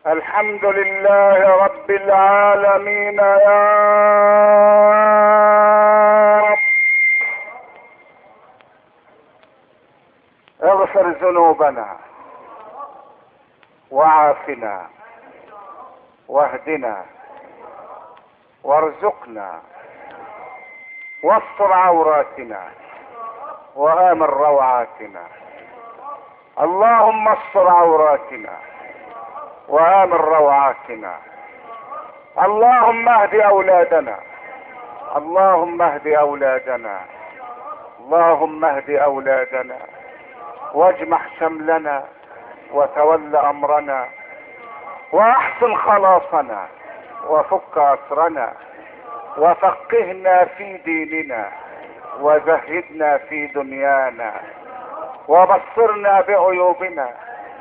الحمد لله رب العالمين يا رب. اغفر ذنوبنا وعافنا واهدنا وارزقنا واستر عوراتنا وآمن روعاتنا. اللهم استر عوراتنا وآمن روعاتنا. اللهم اهد اولادنا، اللهم اهد اولادنا، اللهم اهد اولادنا واجمع شملنا وتول امرنا واحسن خلاصنا وفك اسرنا وفقهنا في ديننا وزهدنا في دنيانا وبصرنا بعيوبنا.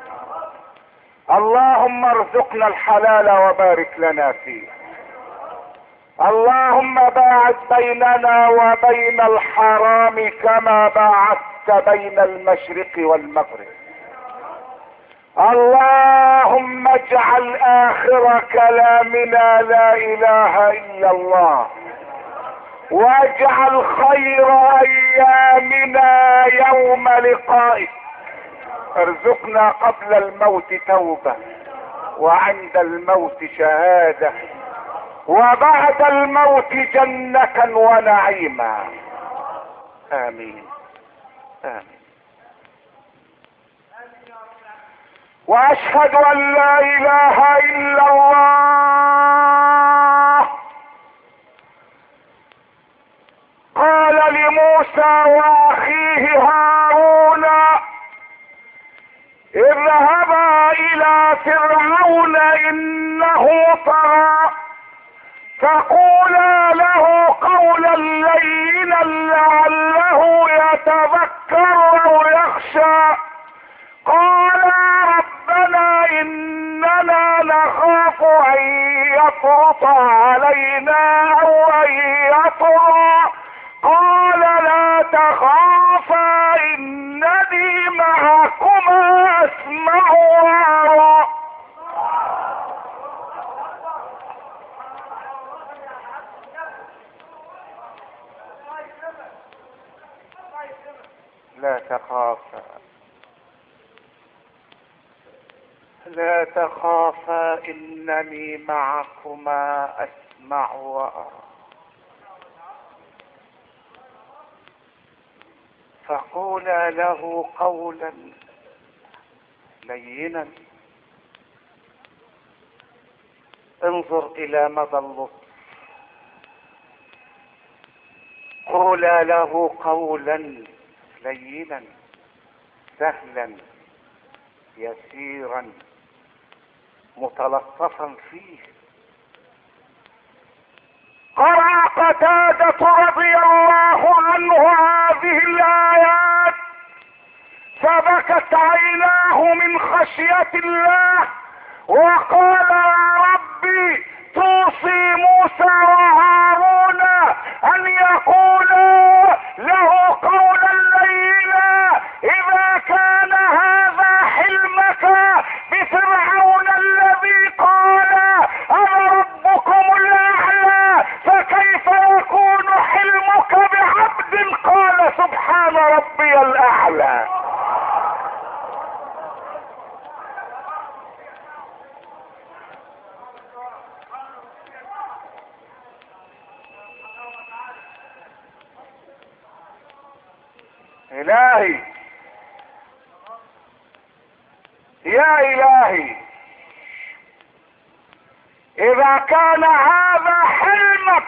اللهم ارزقنا الحلال وبارك لنا فيه. اللهم باعد بيننا وبين الحرام كما باعدت بين المشرق والمغرب. اللهم اجعل اخر كلامنا لا اله الا الله، واجعل خير ايامنا يوم لقائك. ارزقنا قبل الموت توبة وعند الموت شهادة وبعد الموت جنة ونعيما. امين امين. واشهد ان لا اله الا الله. قال لموسى واخيه هارون اذهبا الى فرعون انه طغى فقولا له قولا لينا لعله يتذكر او يخشى. قالا ربنا اننا نخاف ان يفرط علينا او ان يطغى. قال لا تخافا انني معكما اسمع وارى. لا تخافا لا تخافا انني معكما اسمع وارى. فقولا له قولا لينا. انظر الى مدى اللطف. قولا له قولا لينا سهلا يسيرا متلطفا فيه. قرأ قتادة رضي الله عنه هذه الآيات فبكت عيناه من خشية الله وقال يا ربي توصي موسى وهارون أن يقولا له قولا لينا إذا كان هذا حلمك بفرعون الذي قال أنا ربكم الأعلى فكيف يكون حلمك بعبد قال سبحان ربي الأعلى. إلهي يا إلهي إذا كان هذا حلمك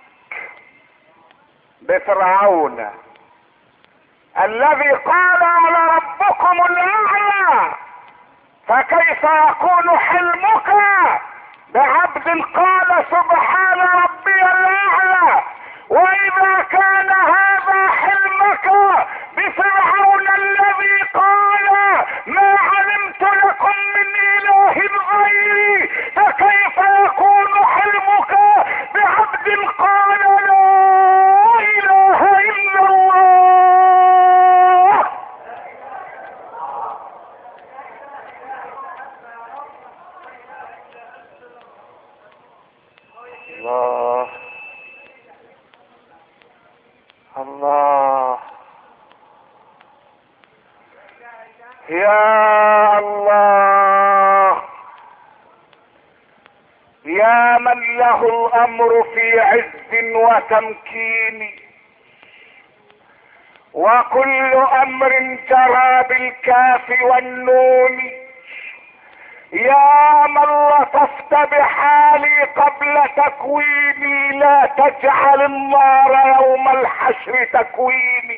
بفرعون الذي قال أنا ربكم الأعلى فكيف يكون حلمك بعبد قال سبحان ربي الأعلى. وإذا كان هذا حلمك بفرعون الذي قال ما علمت لكم من إله غيري فكيف يكون حلمك بعبد قال لا إله إلا الله. الله الله يا الله يا من له الامر في عز وتمكين، وكل امر جرى بالكاف والنون. يا من لطفت بحالي قبل تكويني، لا تجعل النار يوم الحشر تكويني.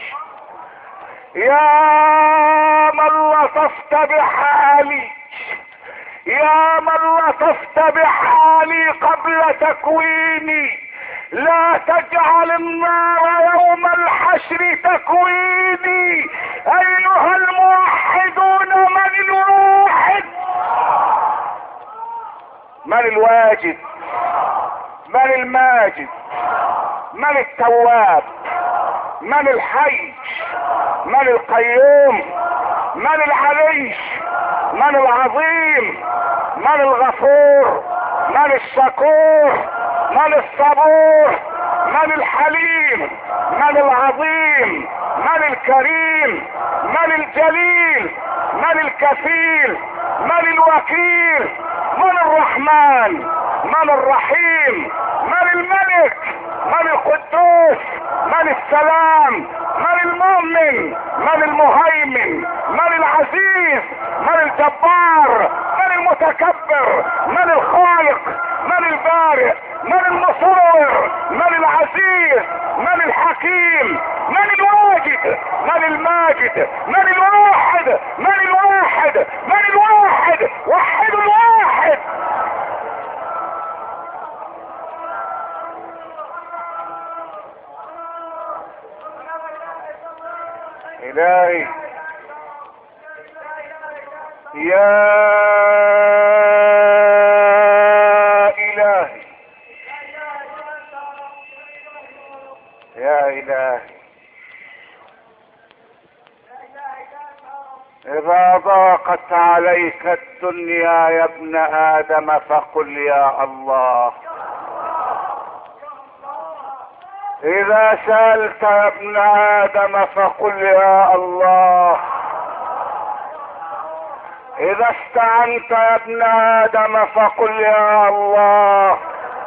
يا من لطفت بحالي، يا من لطفت بحالي قبل تكويني، لا تجعل النار يوم الحشر تكويني. ايها الموحدون، من الواحد؟ من الواجد؟ من الماجد؟ من التواب؟ من الحي؟ من القيوم؟ من العلي؟ من العظيم؟ من الغفور؟ من الشكور؟ من الصبور؟ من الحليم؟ من العظيم؟ من الكريم؟ من الجليل؟ من الكفيل؟ من الوكيل؟ من الرحمن؟ من الرحيم؟ من الملك؟ من القدوس؟ من السلام؟ من المؤمن؟ من المهيمن؟ من العزيز؟ من الجبار؟ من المتكبر؟ من الخالق؟ من البارئ؟ من المصور؟ من العزيز؟ من الحكيم؟ من الواجد؟ من الماجد؟ من الواحد؟ من الواحد؟ من الواحد؟ وحد الواحد. إلهي يا إلهي يا إلهي، إذا ضاقت عليك الدنيا يا ابن آدم فقل يا الله. إذا سألت يا ابن آدم فقل يا الله. إذا استعنت يا ابن آدم فقل يا الله.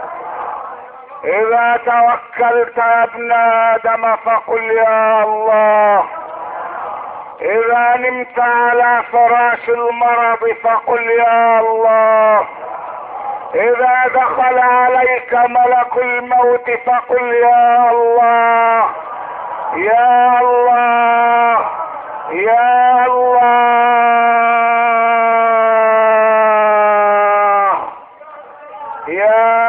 إذا توكلت يا ابن آدم فقل يا الله. إذا نمت على فراش المرض فقل يا الله. إذا دخل عليك ملك الموت فقل يا الله. يا الله يا الله يا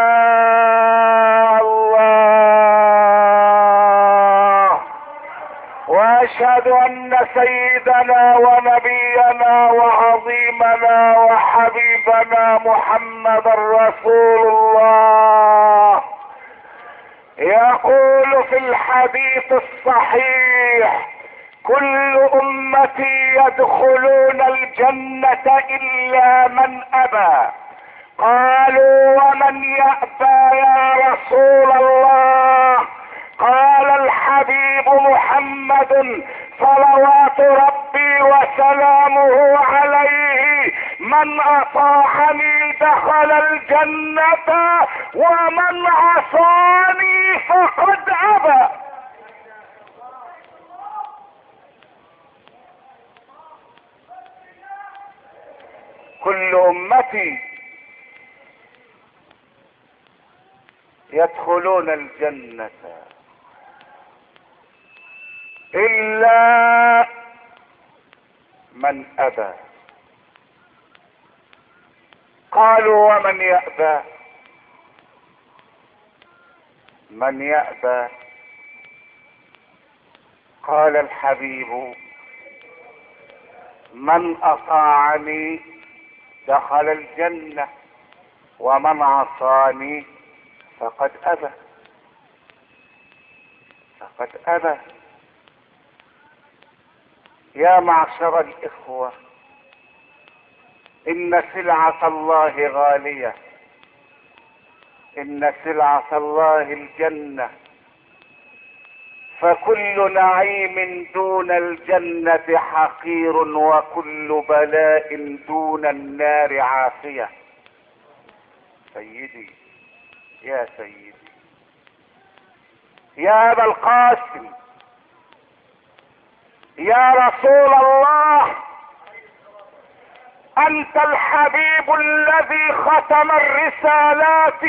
الله. واشهد ان سيدنا ونبينا وعظيمنا وحبيبنا محمد رسول الله يقول في الحديث الصحيح: كل امتي يدخلون الجنة الا من ابى. قالوا ومن يأبى يا رسول الله؟ قال الحبيب محمد صلوات ربي وسلامه عليه: من اطاعني دخل الجنة ومن عصاني فقد ابى. كل امتي يدخلون الجنة إلا من أبى. قالوا ومن يأبى؟ من يأبى؟ قال الحبيب: من أطاعني دخل الجنة ومن عصاني فقد أبى. فقد أبى. يا معشر الإخوة، إن سلعة الله غالية، ان سلعة الله الجنة، فكل نعيم دون الجنة حقير، وكل بلاء دون النار عافية. سيدي يا سيدي يا ابا القاسم يا رسول الله، انت الحبيب الذي ختم الرسالات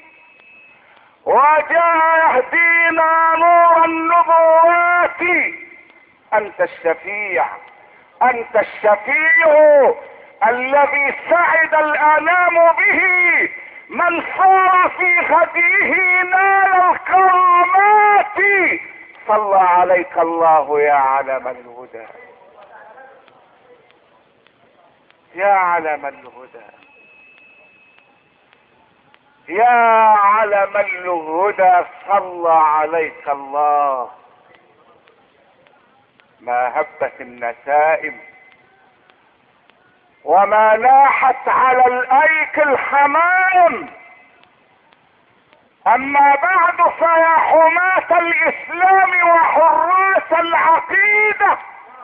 وجاء يهدينا نور النبوات. انت الشفيع، انت الشفيع الذي سعد الانام به، من صار في هديه نال الكرامات. صلى عليك الله يا علم الهدى، يا علم الهدى، يا علم الهدى، صلى عليك الله. ما هبت النسائم وما ناحت على الايك الحمام، اما بعد فيا حماة الاسلام وحراس العقيدة،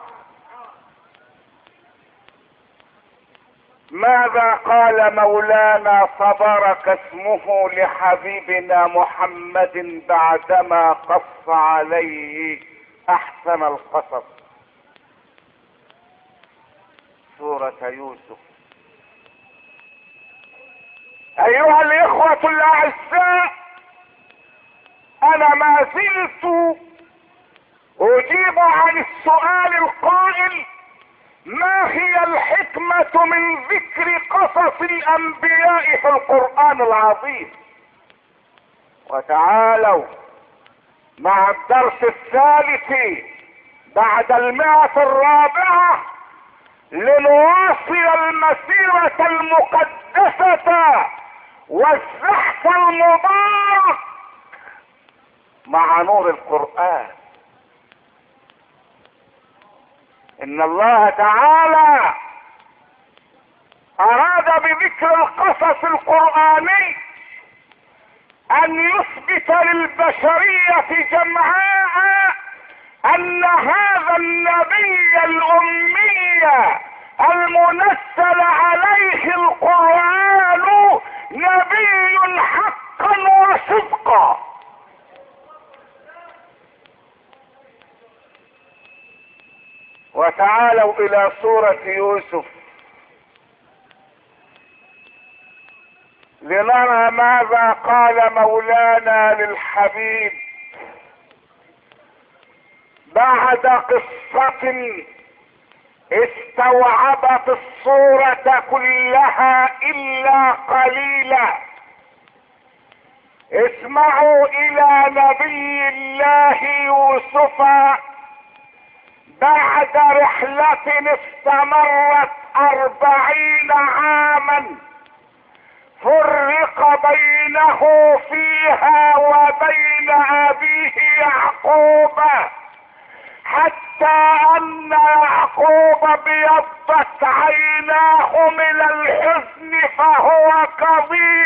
ماذا قال مولانا تبارك اسمه لحبيبنا محمد بعدما قص عليه احسن القصص؟ سورة يوسف. ايها الاخوة الاعزاء، انا ما زلت اجيب عن السؤال القائل: ما هي الحكمة من ذكر قصص الانبياء في القرآن العظيم؟ وتعالوا مع الدرس الثالث بعد 104 لنواصل المسيرة المقدسة والزحف المبارك مع نور القرآن. ان الله تعالى اراد بذكر القصص القرآني ان يثبت للبشرية جمعاء ان هذا النبي الامي المنزل عليه القرآن نبي حقا وصدقا. وتعالوا الى سورة يوسف لنرى ماذا قال مولانا للحبيب بعد قصة استوعبت الصورة كلها الا قليلا. اسمعوا الى نبي الله يوسف بعد رحلة استمرت 40 عاما فرق بينه فيها وبين ابيه يعقوب، حتى ان يعقوب ابيضت عيناه من الحزن فهو كظيم،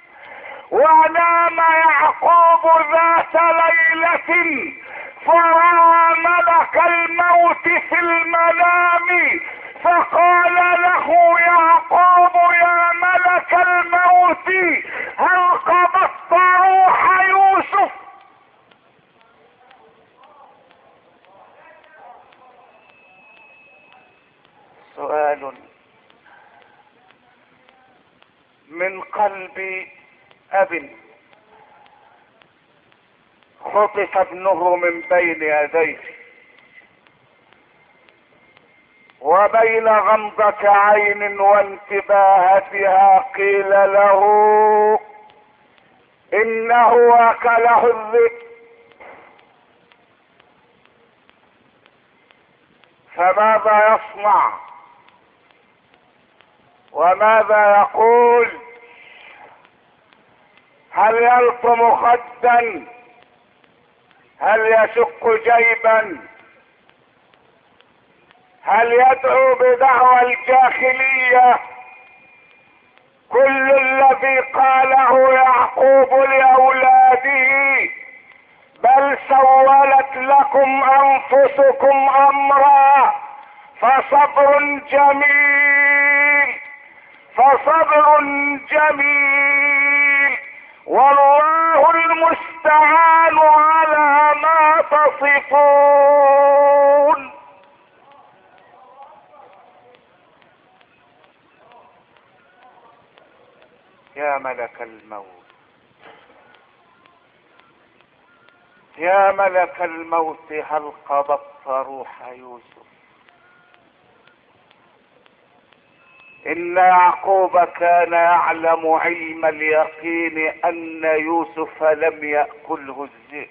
ونام يعقوب ذات ليلة فرأى ملك الموت في المنام فقال له يعقوب: يا ملك الموت هل قبضت روح يوسف؟ سؤال من قلب اب خطف ابنه من بين يديه، وبين غمضة عين وانتباهتها قيل له انه اكله الذئب. فماذا يصنع وماذا يقول؟ هل يلطم خدا؟ هل يشق جيبا؟ هل يدعو بدعوى الجاهلية؟ كل الذي قاله يعقوب لاولاده: بل سولت لكم انفسكم امرا فصبر جميل فصبر جميل والله المستعان على ما تصفون. يا ملك الموت، يا ملك الموت، هل قبضت روح يوسف؟ إن يعقوب كان يعلم علم اليقين أن يوسف لم يأكله الذئب،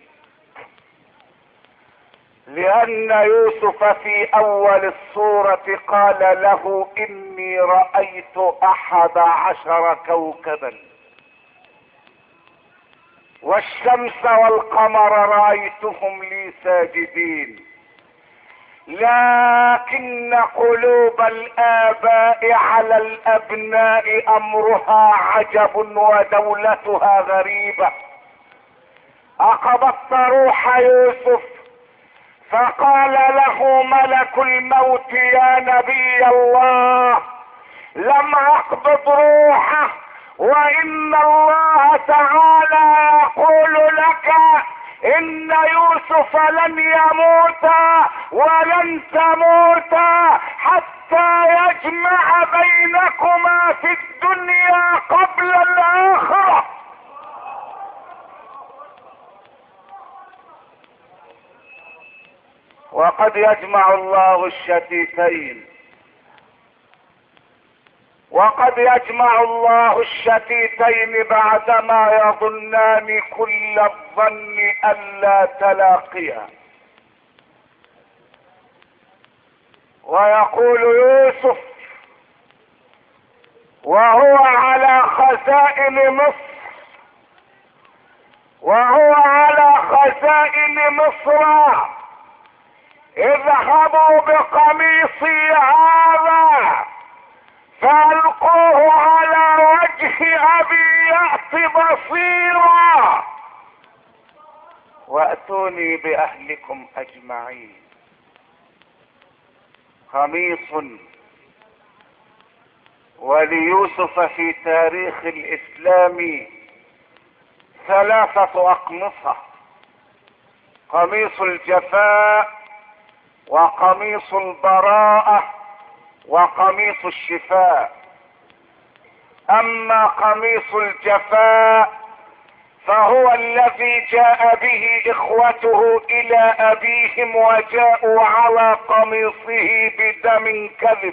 لأن يوسف في أول السورة قال له: إني رأيت 11 كوكبا والشمس والقمر رأيتهم لي ساجدين، لكن قلوب الآباء على الأبناء أمرها عجب ودولتها غريبة. أقبضت روح يوسف؟ فقال له ملك الموت: يا نبي الله، لم أقبض روحه، وإن الله تعالى يقول لك إن يوسف لن يموت ولن تموت حتى يجمع بينكما في الدنيا قبل الآخرة. وقد يجمع الله الشتيتين، وقد يجمع الله الشتيتين بعدما يظنان كل الظن ألا تلاقيا. ويقول يوسف وهو على خزائن مصر، وهو على خزائن مصر: اذهبوا بقميصي هذا فألقوه على وجه أبي يأت بصيرا وأتوني بأهلكم أجمعين. قميص. وليوسف في تاريخ الإسلام 3 أقمصة: قميص الجفاء، وقميص البراءة، وقميص الشفاء. أما قميص الجفاء فهو الذي جاء به إخوته إلى أبيهم وجاءوا على قميصه بدم كذب.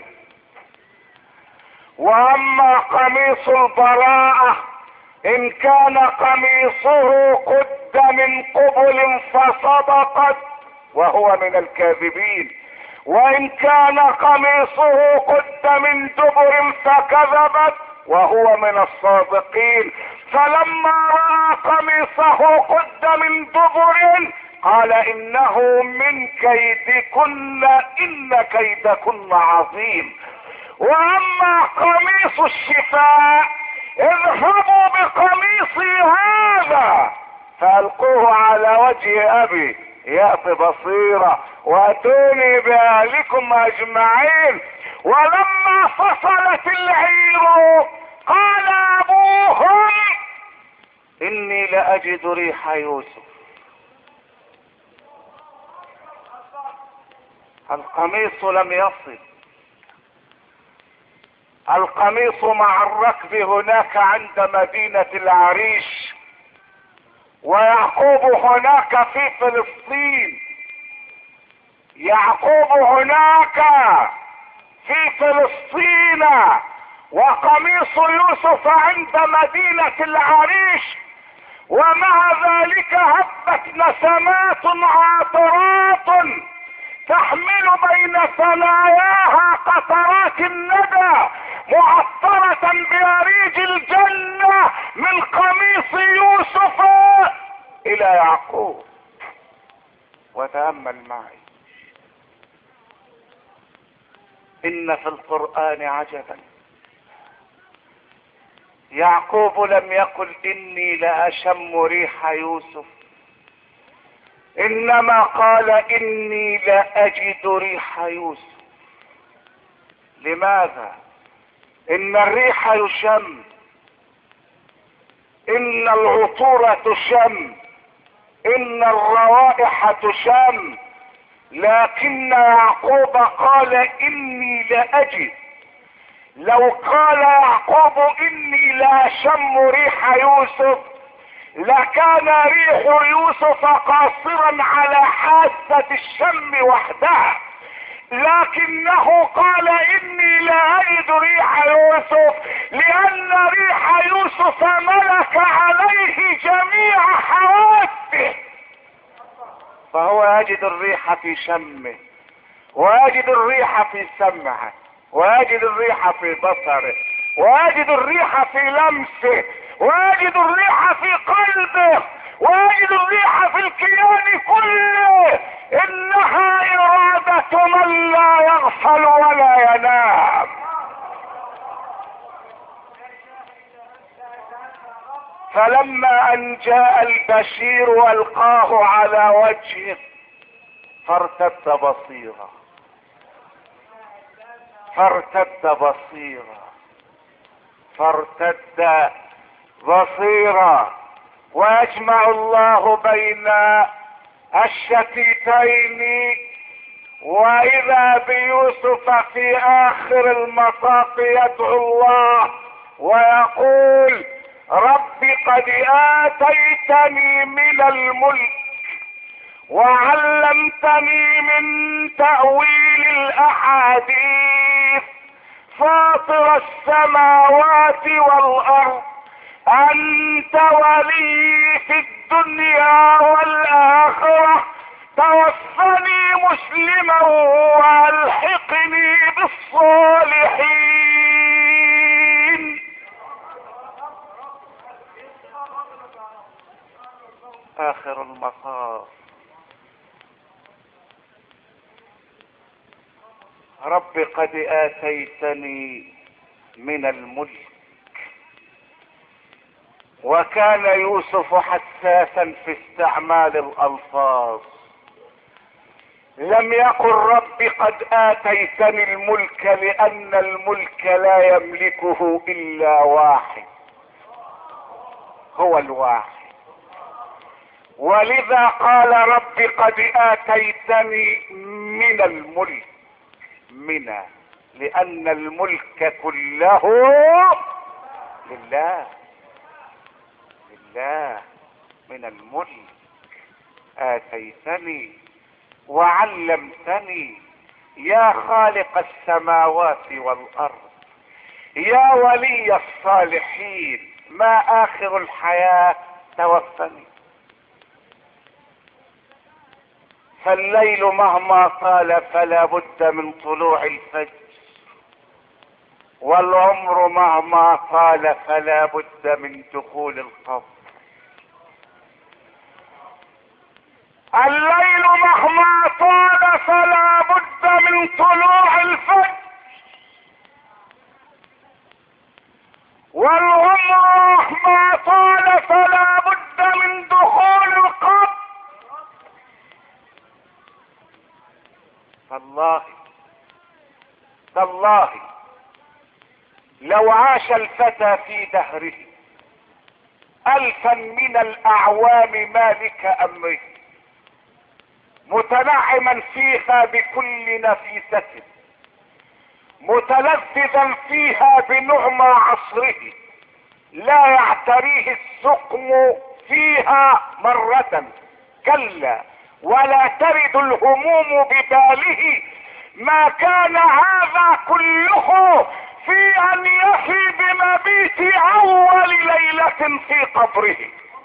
وأما قميص البراءة إن كان قميصه قد من قبل فصدقت وهو من الكاذبين، وإن كان قميصه قد من دبر فكذبت وهو من الصادقين. فلما رأى قميصه قد من دبر قال: إنه من كيدكن، إن كيدكن عظيم. وأما قميص الشفاء: اذهبوا بقميصي هذا فألقوه على وجه أبي يأت بصيرة وأتوني بأهلكم أجمعين. ولما فصلت العير قال أبوهم: إني لأجد ريح يوسف. القميص لم يصل، القميص مع الركب هناك عند مدينة العريش، ويعقوب هناك في فلسطين. يعقوب هناك في فلسطين وقميص يوسف عند مدينة العريش، ومع ذلك هبت نسمات عاطرات تحمل بين ثناياها قطرات الندى معطرة بأريج الجنة من قميص يوسف إلى يعقوب. وتأمل معي: إن في القرآن عجبا يعقوب لم يقل اني لاشم ريح يوسف، انما قال اني لاجد ريح يوسف. لماذا؟ ان الريح يشم، ان العطور تشم، ان الروائح تشم، لكن يعقوب قال اني لاجد. لو قال يعقوب اني لا اشم ريح يوسف لكان ريح يوسف قاصرا على حاسة الشم وحدها، لكنه قال اني لا اجد ريح يوسف لان ريح يوسف ملك عليه جميع حواسه، فهو يجد الريح في شمه، ويجد الريح في سمعه، ويجد الريح في بصره، ويجد الريح في لمسه، ويجد الريح في قلبه، ويجد الريح في الكيان كله. انها ارادة من لا يغفل ولا ينام. فلما ان جاء البشير والقاه على وجهه فارتد بصيرا، فارتد بصيرا، فارتد بصيرا. ويجمع الله بين الشتيتين، واذا بيوسف في اخر المطاف يدعو الله ويقول رب قد اتيتني من الملك وعلمتني من تأويل الاحاديث فاطر السماوات والارض انت ولي في الدنيا والاخرة توفني مسلما والحقني بالصالحين. اخر المطاف رب قد اتيتني من الملك. وكان يوسف حساسا في استعمال الالفاظ، لم يقل رب قد اتيتني الملك لان الملك لا يملكه الا واحد، هو الواحد. ولذا قال رب قد اتيتني من الملك، من لان الملك كله لله، لله. من الملك اتيتني وعلمتني يا خالق السماوات والارض يا ولي الصالحين ما اخر الحياة توفني. فالليل مهما طال فلا بد من طلوع الفجر، والعمر مهما طال فلا بد من دخول القبر. الليل مهما طال فلا بد من طلوع الفجر، والعمر مهما طال فلا بد من دخول القبر. تالله لو عاش الفتى في دهره 1000 من الاعوام مالك امره متنعما فيها بكل نفيسة متلذذا فيها بنعمى عصره لا يعتريه السقم فيها مرة، كلا ولا ترد الهموم بباله ما كان هذا كله في ان يفي بمبيت اول ليلة في قبره.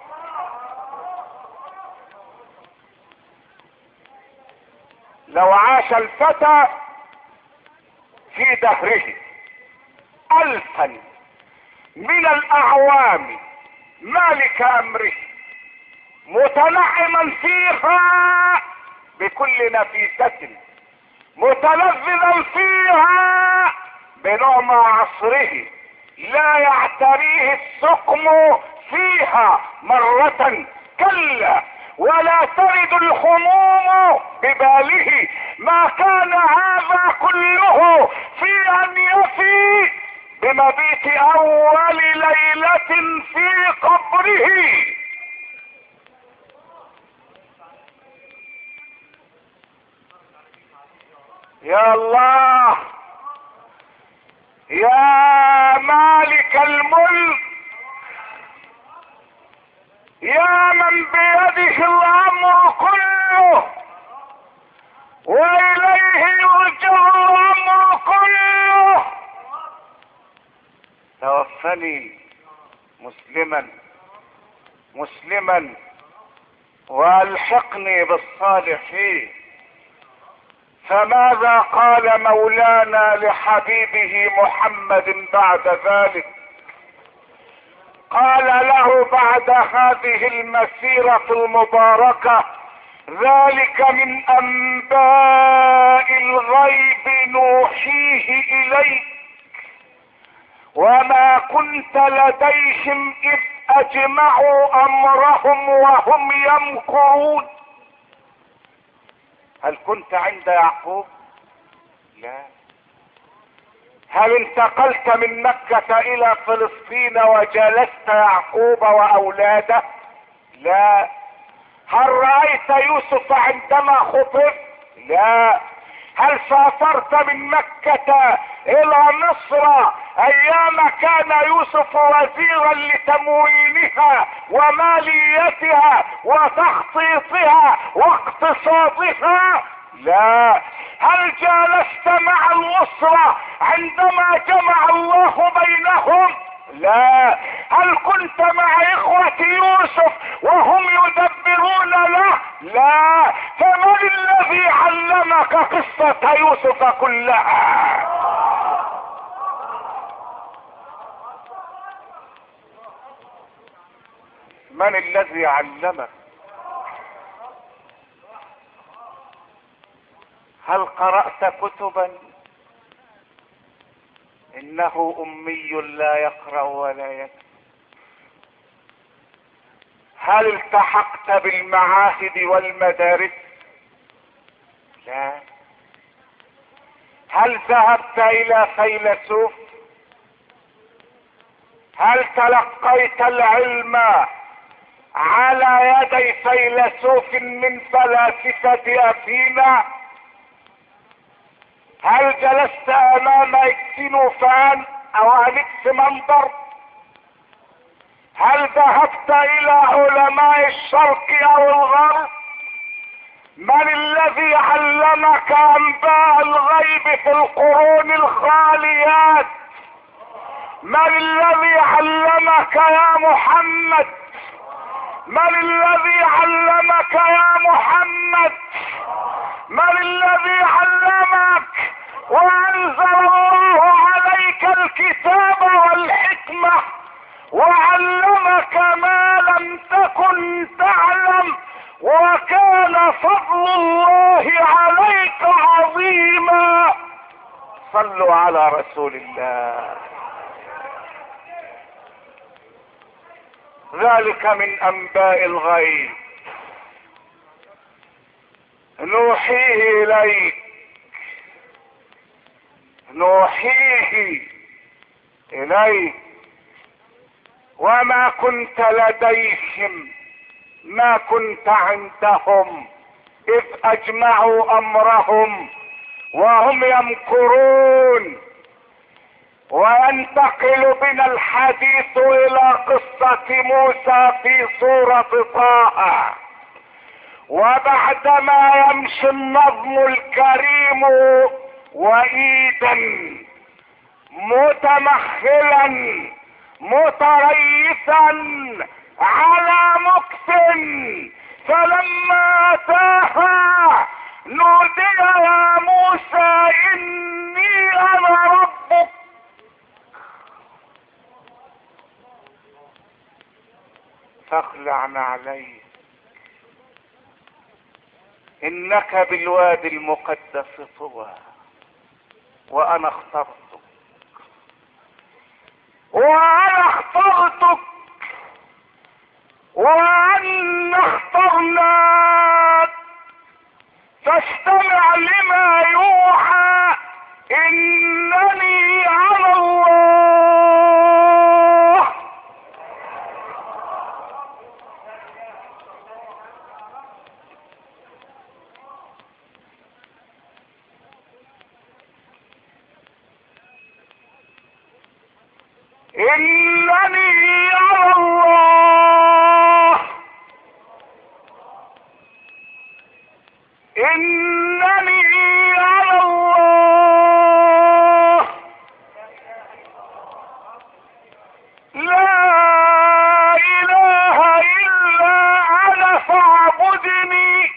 لو عاش الفتى في دهره 1000 من الاعوام مالك امره متنعما فيها بكل نفيسة متلذذا فيها بنعمى عصره لا يعتريه السقم فيها مرة، كلا، ولا ترد الهموم بباله. ما كان هذا كله في ان يفي بمبيت اول ليلة في قبره. يا الله، يا مالك الملك، يا من بيده الامر كله واليه يرجع الامر كله، توفني مسلما والحقني بالصالحين. فماذا قال مولانا لحبيبه محمد بعد ذلك؟ قال له بعد هذه المسيرة المباركة: ذلك من انباء الغيب نوحيه اليك وما كنت لديهم اذ اجمعوا امرهم وهم يمكرون. هل كنت عند يعقوب؟ لا. هل انتقلت من مكة الى فلسطين وجالست يعقوب واولاده؟ لا. هل رأيت يوسف عندما خطب؟ لا. هل سافرت من مكة الى مصر ايام كان يوسف وزيرا لتموينها وماليتها وتخطيطها واقتصادها؟ لا. هل جالست مع الاسرة عندما جمع الله بينهم؟ لا. هل كنت مع اخوة يوسف وهم يدبرون له؟ لا. فمن الذي علمك قصة يوسف كلها؟ من الذي علمك؟ هل قرأت كتبا؟ انه امي لا يقرأ ولا يكتب. هل التحقت بالمعاهد والمدارس؟ لا. هل ذهبت الى فيلسوف؟ هل تلقيت العلم على يدي فيلسوف من فلاسفة اثينا؟ هل جلست امام اكسنوفان او انكس منظر؟ هل ذهبت الى علماء الشرق او الغرب؟ من الذي علمك انباء الغيب في القرون الخاليات؟ من الذي علمك يا محمد؟ من الذي علمك يا محمد؟ من الذي علمك وانزل الله عليك الكتاب والحكمة وعلمك ما لم تكن تعلم وكان فضل الله عليك عظيما. صلوا على رسول الله. ذلك من انباء الغيب نوحيه اليك، نوحيه اليك وما كنت لديهم، ما كنت عندهم اذ اجمعوا امرهم وهم يمكرون. وينتقل بنا الحديث الى قصة موسى في سورة طه. وبعدما يمشي النظم الكريم وإيدا متمخلا متريثا على مكث، فلما اتاها نودي يا موسى اني انا ربك فاخلع عليك انك بالوادي المقدس طوى وانا اخترتك وانا اخترتك وان اخترناك فاستمع لما يوحى انني على الله. انني على الله انني على الله لا اله الا انا فاعبدني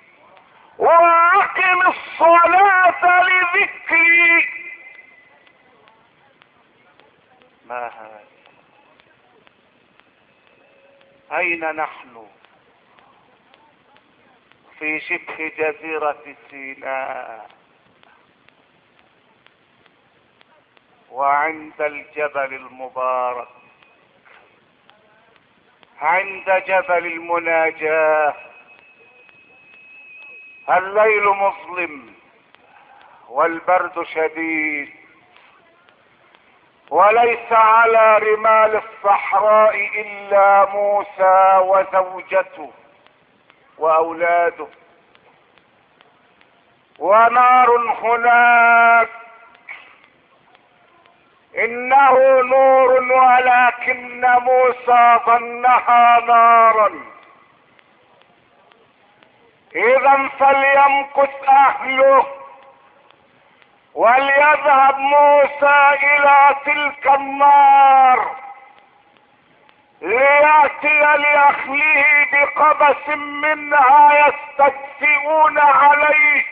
واقم الصلاة لذكري. ما هذا؟ اين نحن؟ في شبه جزيرة سيناء وعند الجبل المبارك، عند جبل المناجاة. الليل مظلم والبرد شديد، وليس على رمال الصحراء الا موسى وزوجته واولاده، ونار هناك. انه نور ولكن موسى ظنها نارا. اذا فليمكث اهله وليذهب موسى الى تلك النار ليأتي لأهله بقبس منها يستكفئون عليه،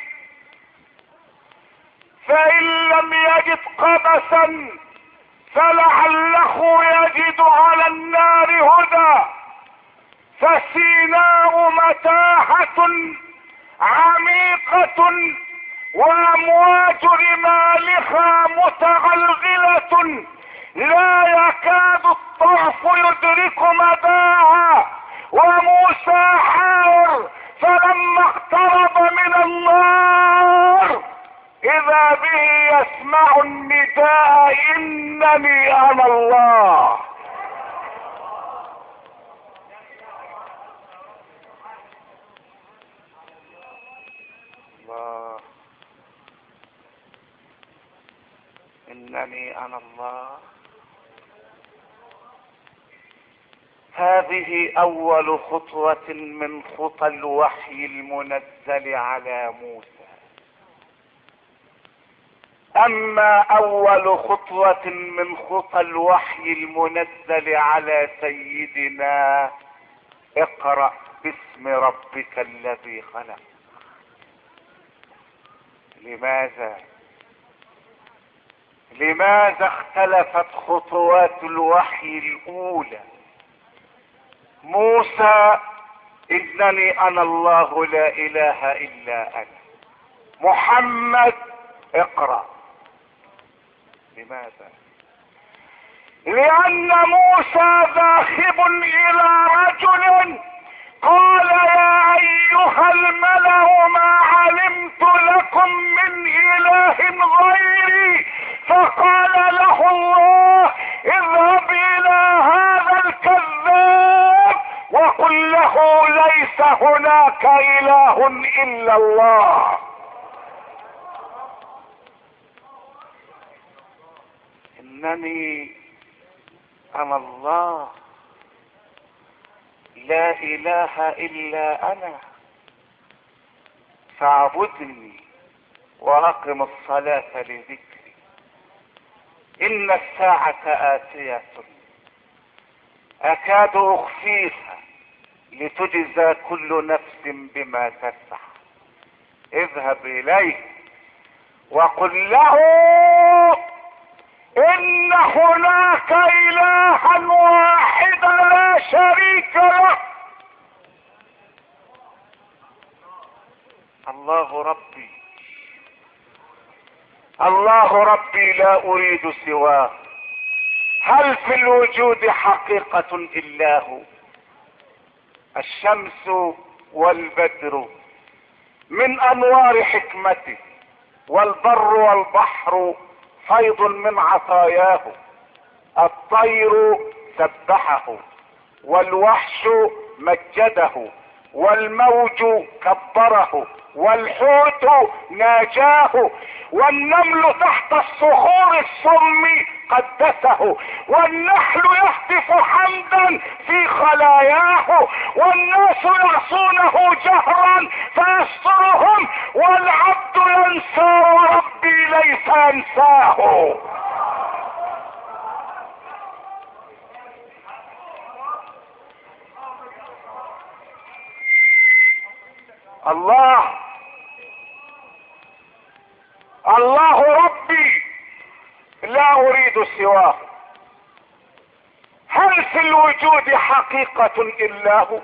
فإن لم يجد قبسا فلعله يجد على النار هدى. فسيناء متاهة عميقة وأمواج رمالها متغلغلة لا يكاد الطرف يدرك مداها، وموسى حار. فلما اقترب من النار اذا به يسمع النداء انني انا الله. الله، انني انا الله. هذه اول خطوة من خطى الوحي المنزل على موسى. اما اول خطوة من خطى الوحي المنزل على سيدنا اقرأ باسم ربك الذي خلق. لماذا اختلفت خطوات الوحي الاولى؟ موسى انني انا الله لا اله الا انا. محمد اقرأ. لماذا؟ لان موسى ذاهب الى رجل قال يا ايها الملأ ما علمت لكم من اله غيري. فقال له الله اذهب الى هذا الكذاب وقل له ليس هناك اله الا الله. انني انا الله لا اله الا انا فاعبدني واقم الصلاة لذكري. ان الساعة آتية اكاد اخفيها لتجزى كل نفس بما تسعى. اذهب اليه وقل له ان هناك الها واحدا لا شريك له. الله ربي، الله ربي لا اريد سواه. هل في الوجود حقيقة الا هو؟ الشمس والبدر من انوار حكمته، والبر والبحر فيض من عطاياه، الطير سبحه، والوحش مجده، والموج كبره، والحوت ناجاه، والنمل تحت الصخور الصم قدسه، والنحل يهتف حمدا في خلاياه، والناس يعصونه جهرا فيسترهم، والعبد ينسى وربي ليس ينساه. الله ربي لا اريد سواه. هل في الوجود حقيقة الا هو؟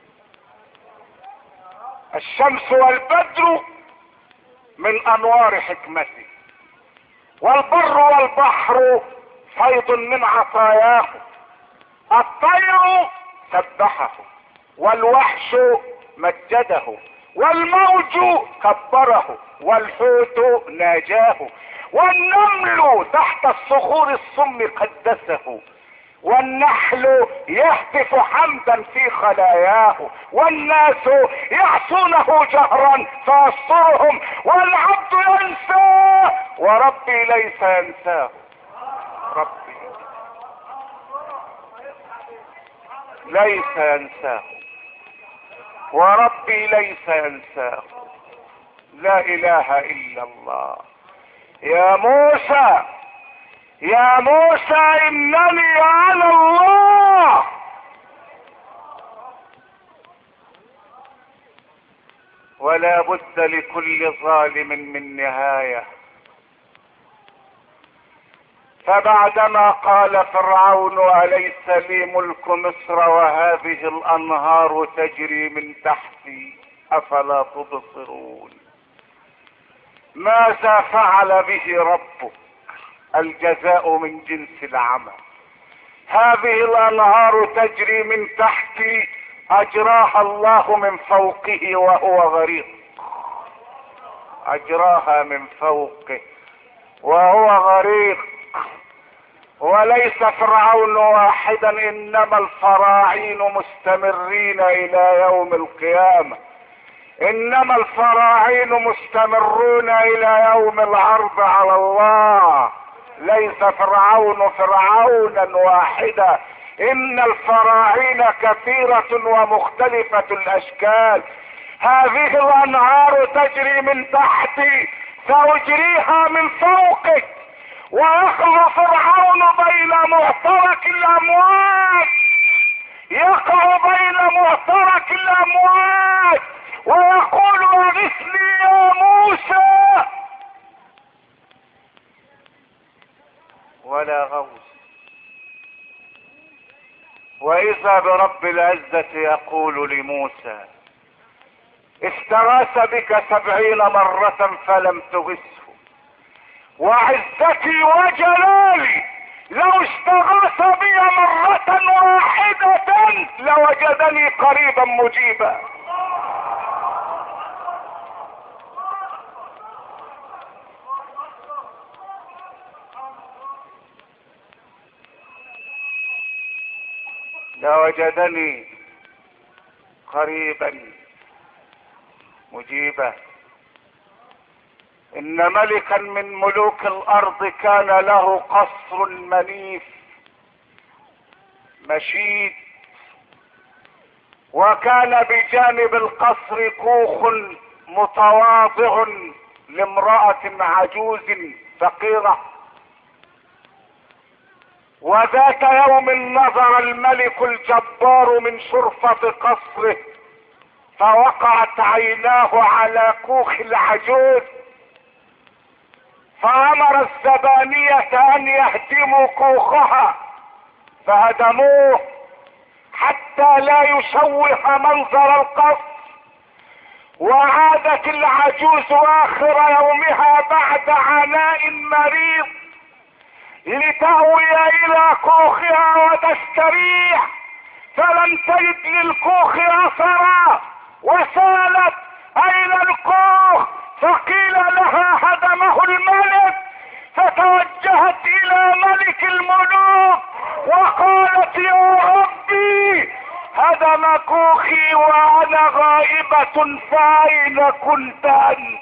الشمس والبدر من انوار حكمته، والبر والبحر فيض من عطاياه، الطير سبحه، والوحش مجده، والموج كبره، والحوت ناجاه، والنمل تحت الصخور الصم قدسه، والنحل يهتف حمدا في خلاياه، والناس يعصونه جهرا فيسترهم، والعبد ينسى وربي ليس ينساه. ربي ليس ينساه، وربي ليس ينساه. لا اله الا الله. يا موسى، يا موسى انني انا الله. ولا بد لكل ظالم من نهاية. فبعدما قال فرعون أليس لي ملك مصر وهذه الأنهار تجري من تحتي أفلا تبصرون؟ ماذا فعل به ربك؟ الجزاء من جنس العمل. هذه الأنهار تجري من تحتي أجراها الله من فوقه وهو غريق، أجراها من فوقه وهو غريق. وليس فرعون واحدا، انما الفراعين مستمرين الى يوم القيامة، انما الفراعين مستمرون الى يوم العرض على الله. ليس فرعون فرعونا واحدا، ان الفراعين كثيرة ومختلفة الاشكال. هذه الانهار تجري من تحتي ساجريها من فوقك، ويقع فرعون بين معترك الاموات، يقع بين معترك الاموات ويقول اغثني يا موسى، ولا غوث. واذا برب العزة يقول لموسى استغاث بك 70 مرة فلم تغثه، وعزتي وجلالي لو استغاث بي مرة واحدة لوجدني قريبا مجيبا. لوجدني قريبا مجيبا. ان ملكا من ملوك الارض كان له قصر منيف مشيد، وكان بجانب القصر كوخ متواضع لامرأة عجوز فقيرة. وذات يوم نظر الملك الجبار من شرفة قصره فوقعت عيناه على كوخ العجوز، فامر الزبانية ان يهدموا كوخها، فهدموه حتى لا يشوه منظر القصر. وعادت العجوز اخر يومها بعد عناء مريض لتأوي الى كوخها وتستريح، فلم تجد للكوخ اثرا وسالت اين الكوخ، فقيل لها هدمه الملك، فتوجهت الى ملك الملوك وقالت يا ربي هدم كوخي وانا غائبة فاين كنت انت؟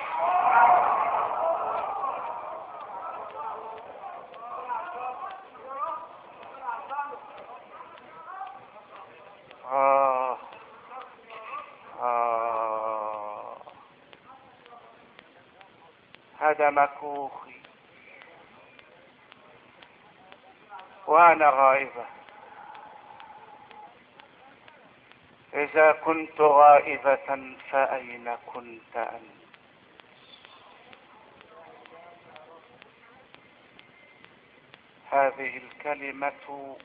هدم كوخي وانا غائبة. اذا كنت غائبة فاين كنت انت؟ هذه الكلمة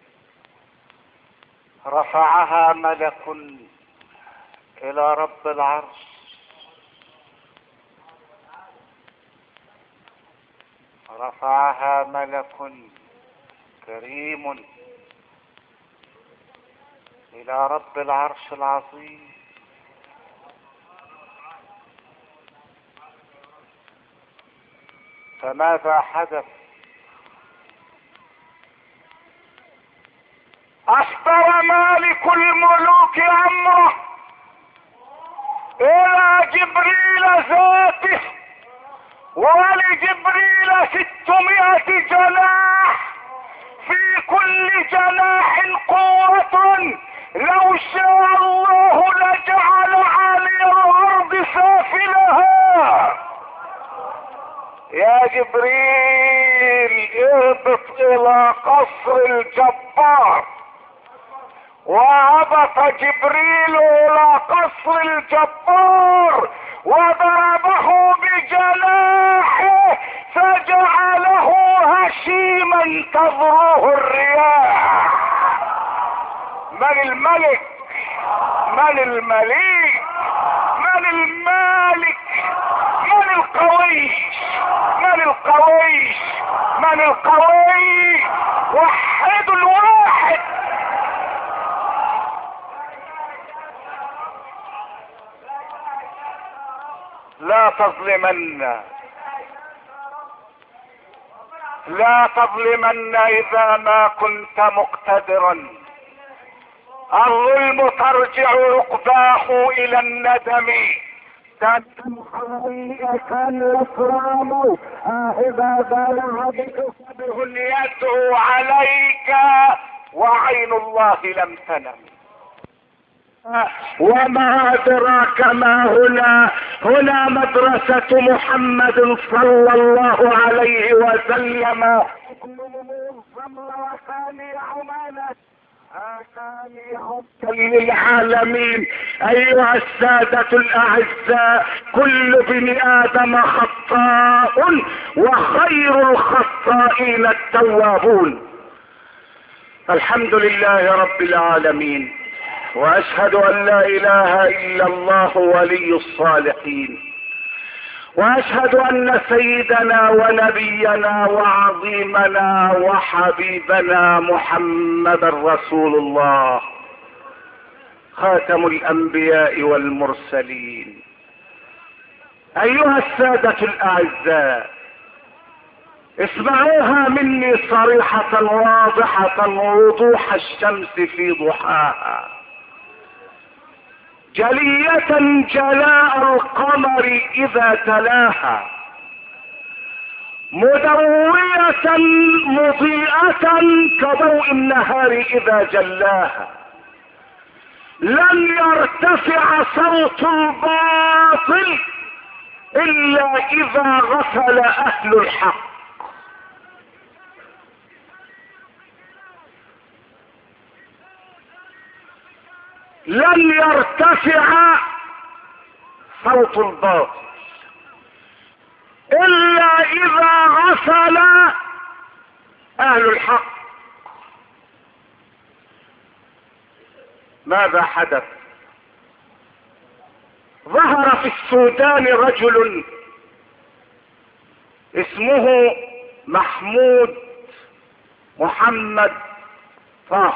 رفعها ملك الى رب العرش، رفعها ملك كريم الى رب العرش العظيم. فماذا حدث؟ اصدر مالك الملوك امره الى جبريل ذاته، ولجبريل 600 جناح، في كل جناح قوة، لو شاء الله لجعل عالي الارض سافلها. يا جبريل اهبط الى قصر الجبار. وهبط جبريل الى قصر الجبار وضربه بجناحه فجعله هشيما تضروه الرياح. من الملك؟ من المليك؟ من المالك؟ من القوي؟ من القوي؟ من القوي؟ وحد الواحد. لا تظلمن، لا تظلمن اذا ما كنت مقتدرا. الظلم ترجع عقباه الى الندم. تمحيك الاكرام اذا بلغ بك صبر يدعو عليك وعين الله لم تنم. وما ادراك ما هنا مدرسة محمد صلى الله عليه وسلم. للعالمين. ايها السادة الاعزاء، كل بن ادم خطاء وخير الخطائين التوابون. الحمد لله رب العالمين، واشهد ان لا اله الا الله ولي الصالحين، واشهد ان سيدنا ونبينا وعظيمنا وحبيبنا محمد رسول الله خاتم الانبياء والمرسلين. ايها السادة الاعزاء، اسمعوها مني صريحة واضحة وضوح الشمس في ضحاها، جلية جلاء القمر اذا تلاها، مدوية مضيئة كضوء النهار اذا جلاها. لن يرتفع صوت الباطل الا اذا غفل اهل الحق. لن يرتفع صوت الباطل الا اذا غفل اهل الحق. ماذا حدث؟ ظهر في السودان رجل اسمه محمود محمد طه.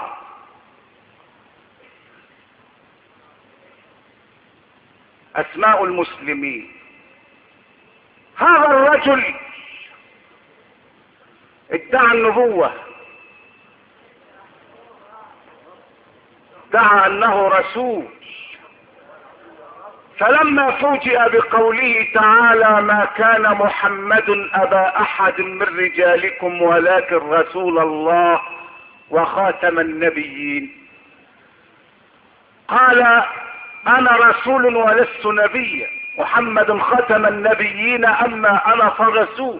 اسماء المسلمين. هذا الرجل ادعى النبوة، ادعى انه رسول، فلما فوجئ بقوله تعالى ما كان محمد ابا احد من رجالكم ولكن رسول الله وخاتم النبيين، قال انا رسول ولست نبيا، محمد ختم النبيين اما انا فرسول،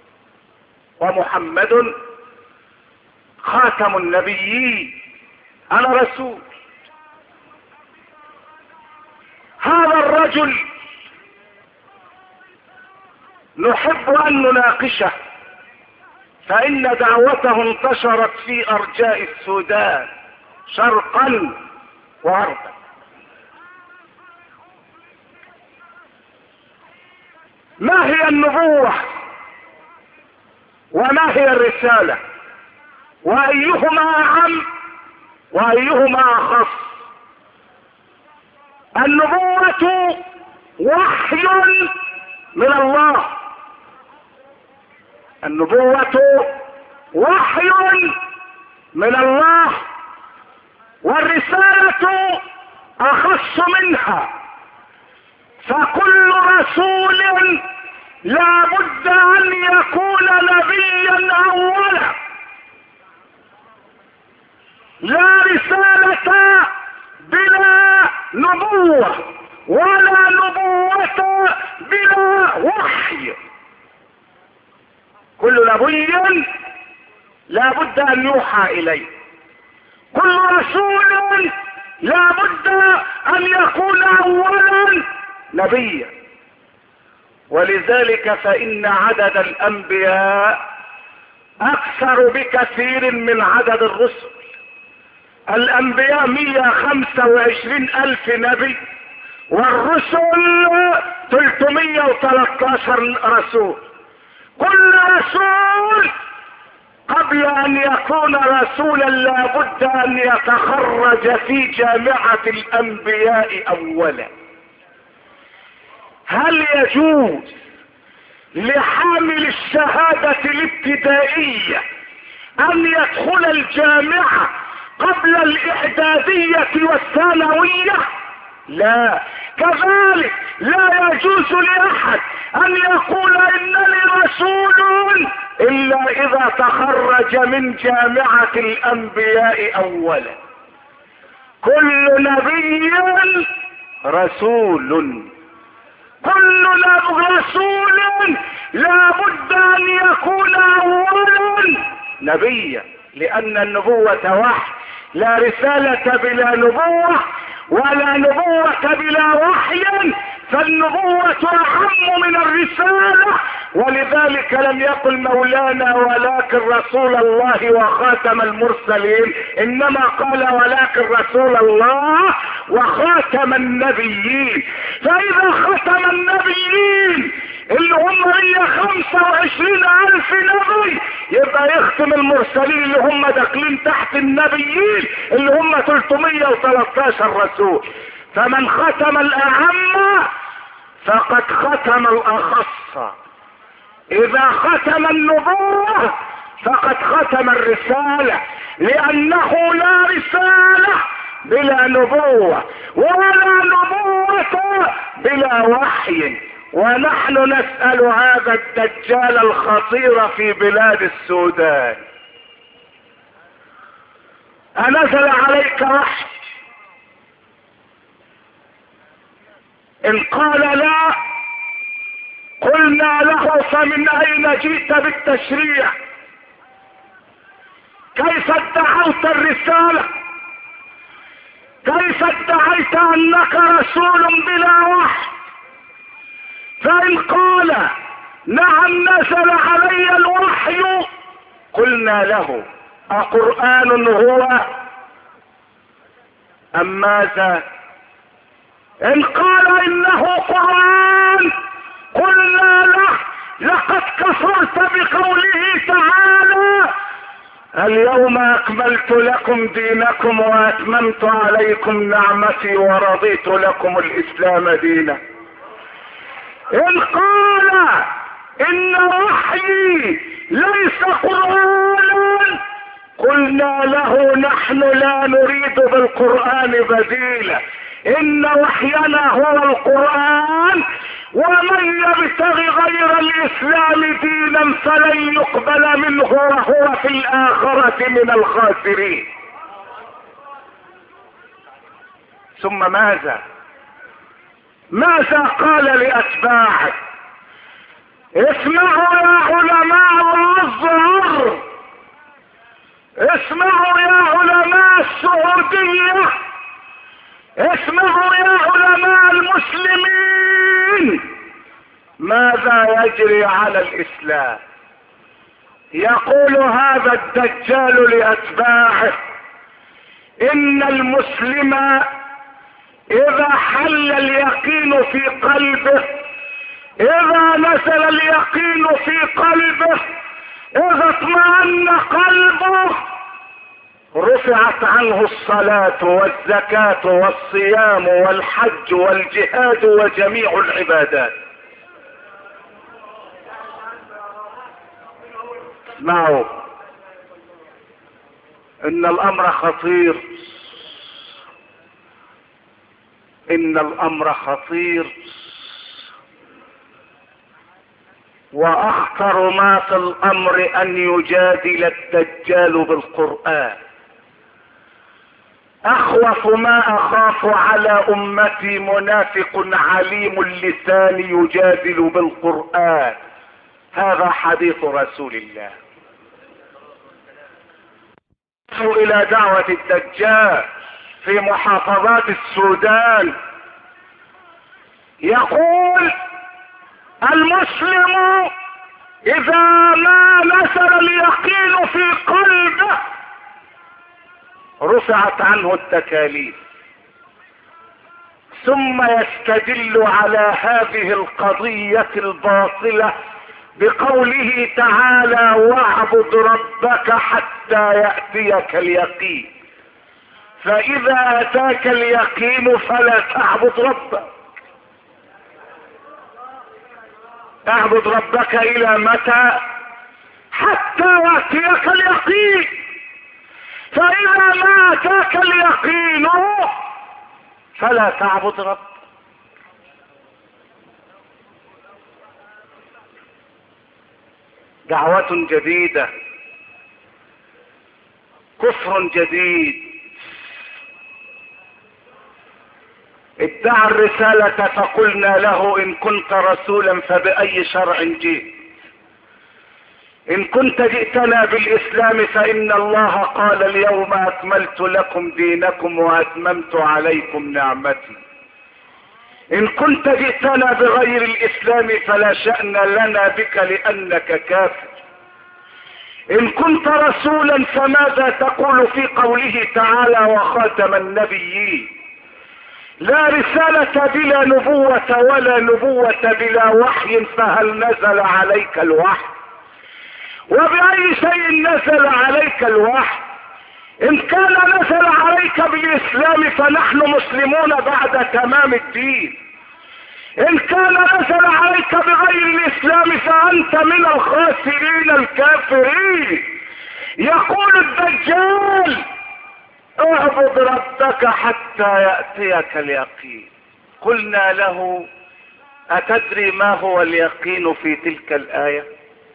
ومحمد خاتم النبيين، انا رسول. هذا الرجل نحب ان نناقشه، فان دعوته انتشرت في ارجاء السودان شرقا وغربا. ما هي النبوة وما هي الرسالة وايهما اعم وايهما اخص؟ النبوة وحي من الله، النبوة وحي من الله، والرسالة اخص منها، فكل رسول لا بد ان يكون نبيا اولا. لا رسالة بلا نبوة ولا نبوة بلا وحي. كل نبي لا بد ان يوحى اليه، كل رسول لا بد ان يكون اولا نبيا. ولذلك فان عدد الانبياء اكثر بكثير من عدد الرسل. الانبياء 125 الف نبي، والرسل 313 رسول. كل رسول قبل ان يكون رسولا لابد ان يتخرج في جامعة الانبياء اولا. هل يجوز لحامل الشهادة الابتدائية ان يدخل الجامعة قبل الاعدادية والثانوية؟ لا. كذلك لا يجوز لاحد ان يقول انني رسول الا اذا تخرج من جامعة الانبياء اولا. كل نبي رسول، كل رسول لا بد ان يكون اولا نبيا، لان النبوة وحي. لا رسالة بلا نبوة ولا نبوة بلا وحي، فالنبوة اعم من الرسالة. ولذلك لم يقل مولانا ولكن رسول الله وخاتم المرسلين، انما قال ولكن رسول الله وخاتم النبيين. فاذا ختم النبيين اللي هم 125 الف نبي، يبقى يختم المرسلين اللي هم داخلين تحت النبيين اللي هم 313 رسول. فمن ختم الاعم فقد ختم الاخص. اذا ختم النبوة فقد ختم الرسالة، لانه لا رسالة بلا نبوة ولا نبوة بلا وحي. ونحن نسأل هذا الدجال الخطير في بلاد السودان: أنزل عليك وحي؟ إن قال لا، قلنا له فمن أين جئت بالتشريع؟ كيف ادعوت الرسالة؟ كيف ادعيت أنك رسول بلا وحي؟ فإن قال نعم نزل علي الوحي، قلنا له أقرآن هو أم ماذا؟ إن قال إنه قرآن، قلنا له لقد كفرت بقوله تعالى اليوم اكملت لكم دينكم واتممت عليكم نعمتي ورضيت لكم الاسلام دينا. ان قال ان وحيي ليس قرآنا قلنا له نحن لا نريد بالقرآن بديلا، ان وحينا هو القرآن، ومن يبتغي غير الاسلام دينا فلن يقبل منه وهو في الاخرة من الخاسرين. ثم ماذا قال لاتباعه؟ اسمعوا يا علماء الازهر، اسمعوا يا علماء السعودية، اسمعوا يا علماء المسلمين، ماذا يجري على الاسلام؟ يقول هذا الدجال لاتباعه ان المسلم اذا حل اليقين في قلبه، اذا نزل اليقين في قلبه، اذا اطمأن قلبه، رفعت عنه الصلاة والزكاة والصيام والحج والجهاد وجميع العبادات. اسمعوا، ان الامر خطير، ان الامر خطير، واخطر ما في الامر ان يجادل الدجال بالقرآن. اخوف ما اخاف على امتي منافق عليم اللسان يجادل بالقرآن. هذا حديث رسول الله. الى دعوة الدجال في محافظات السودان، يقول المسلم اذا ما نزل اليقين في قلبه رفعت عنه التكاليف. ثم يستدل على هذه القضية الباطلة بقوله تعالى واعبد ربك حتى يأتيك اليقين، فإذا أتاك اليقين فلا تعبد ربك. اعبد ربك إلى متى؟ حتى يأتيك اليقين، فإذا ما أتاك اليقين فلا تعبد ربك. دعوة جديدة، كفر جديد. ادعى الرسالة فقلنا له ان كنت رسولا فبأي شرع جئت؟ ان كنت جئتنا بالاسلام فان الله قال اليوم اكملت لكم دينكم واتممت عليكم نعمتي. ان كنت جئتنا بغير الاسلام فلا شأن لنا بك لانك كافر. ان كنت رسولا فماذا تقول في قوله تعالى وخاتم النبيين؟ لا رسالة بلا نبوة ولا نبوة بلا وحي، فهل نزل عليك الوحي؟ وبأي شيء نزل عليك الوحي؟ ان كان نزل عليك بالاسلام فنحن مسلمون بعد تمام الدين، ان كان نزل عليك بغير الاسلام فانت من الخاسرين الكافرين. يقول الدجال اعبد ربك حتى يأتيك اليقين. قلنا له اتدري ما هو اليقين في تلك الآية؟